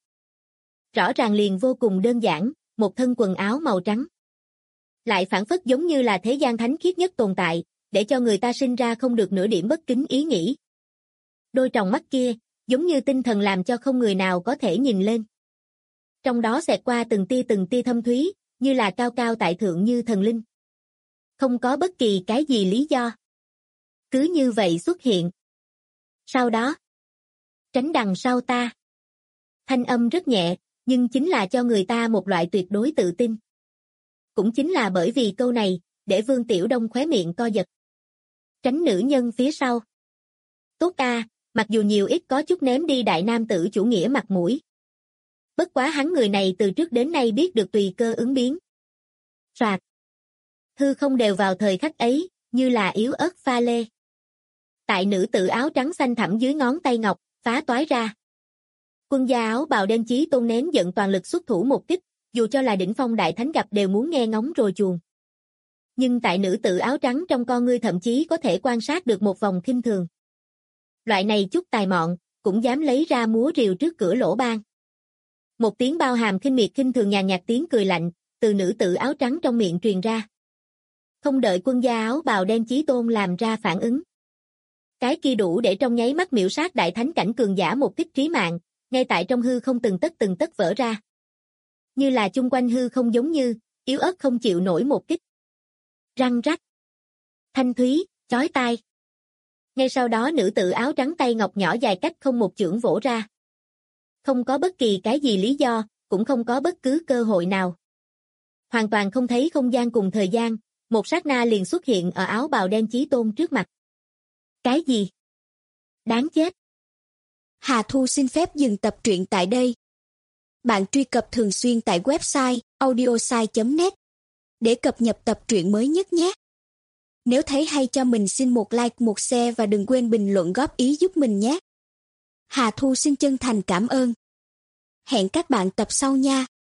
Rõ ràng liền vô cùng đơn giản, một thân quần áo màu trắng. Lại phản phất giống như là thế gian thánh khiết nhất tồn tại, để cho người ta sinh ra không được nửa điểm bất kính ý nghĩ. Đôi tròng mắt kia, giống như tinh thần làm cho không người nào có thể nhìn lên. Trong đó xẹt qua từng tia thâm thúy, như là cao cao tại thượng như thần linh. Không có bất kỳ cái gì lý do. Cứ như vậy xuất hiện. Sau đó, tránh đằng sau ta. Thanh âm rất nhẹ, nhưng chính là cho người ta một loại tuyệt đối tự tin. Cũng chính là bởi vì câu này, để Vương Tiểu Đông khóe miệng co giật. Tránh nữ nhân phía sau. Tốt a, mặc dù nhiều ít có chút ném đi đại nam tử chủ nghĩa mặt mũi. Bất quá hắn người này từ trước đến nay biết được tùy cơ ứng biến. Soạt. Hư không đều vào thời khắc ấy, như là yếu ớt pha lê. Tại nữ tử áo trắng xanh thẳm dưới ngón tay ngọc, phá toái ra. Quân gia áo bào đen Chí Tôn nén giận toàn lực xuất thủ một kích, dù cho là đỉnh phong đại thánh gặp đều muốn nghe ngóng rồi chuồn. Nhưng tại nữ tử áo trắng trong con ngươi thậm chí có thể quan sát được một vòng khinh thường. Loại này chút tài mọn, cũng dám lấy ra múa rìu trước cửa lỗ ban. Một tiếng bao hàm khinh miệt khinh thường nhàn nhạt tiếng cười lạnh, từ nữ tử áo trắng trong miệng truyền ra. Không đợi quân gia áo bào đen Chí Tôn làm ra phản ứng. Cái kia đủ để trong nháy mắt miểu sát đại thánh cảnh cường giả một kích trí mạng, ngay tại trong hư không từng tấc vỡ ra. Như là chung quanh hư không giống như, yếu ớt không chịu nổi một kích. Răng rắc. Thanh thúy, chói tai. Ngay sau đó nữ tử áo trắng tay ngọc nhỏ dài cách không một chưởng vỗ ra. Không có bất kỳ cái gì lý do, cũng không có bất cứ cơ hội nào. Hoàn toàn không thấy không gian cùng thời gian, một sát na liền xuất hiện ở áo bào đen Chí Tôn trước mặt. Cái gì? Đáng chết. Hà Thu xin phép dừng tập truyện tại đây. Bạn truy cập thường xuyên tại website audiosai.net để cập nhật tập truyện mới nhất nhé. Nếu thấy hay cho mình xin một like, một share và đừng quên bình luận góp ý giúp mình nhé. Hà Thu xin chân thành cảm ơn. Hẹn các bạn tập sau nha.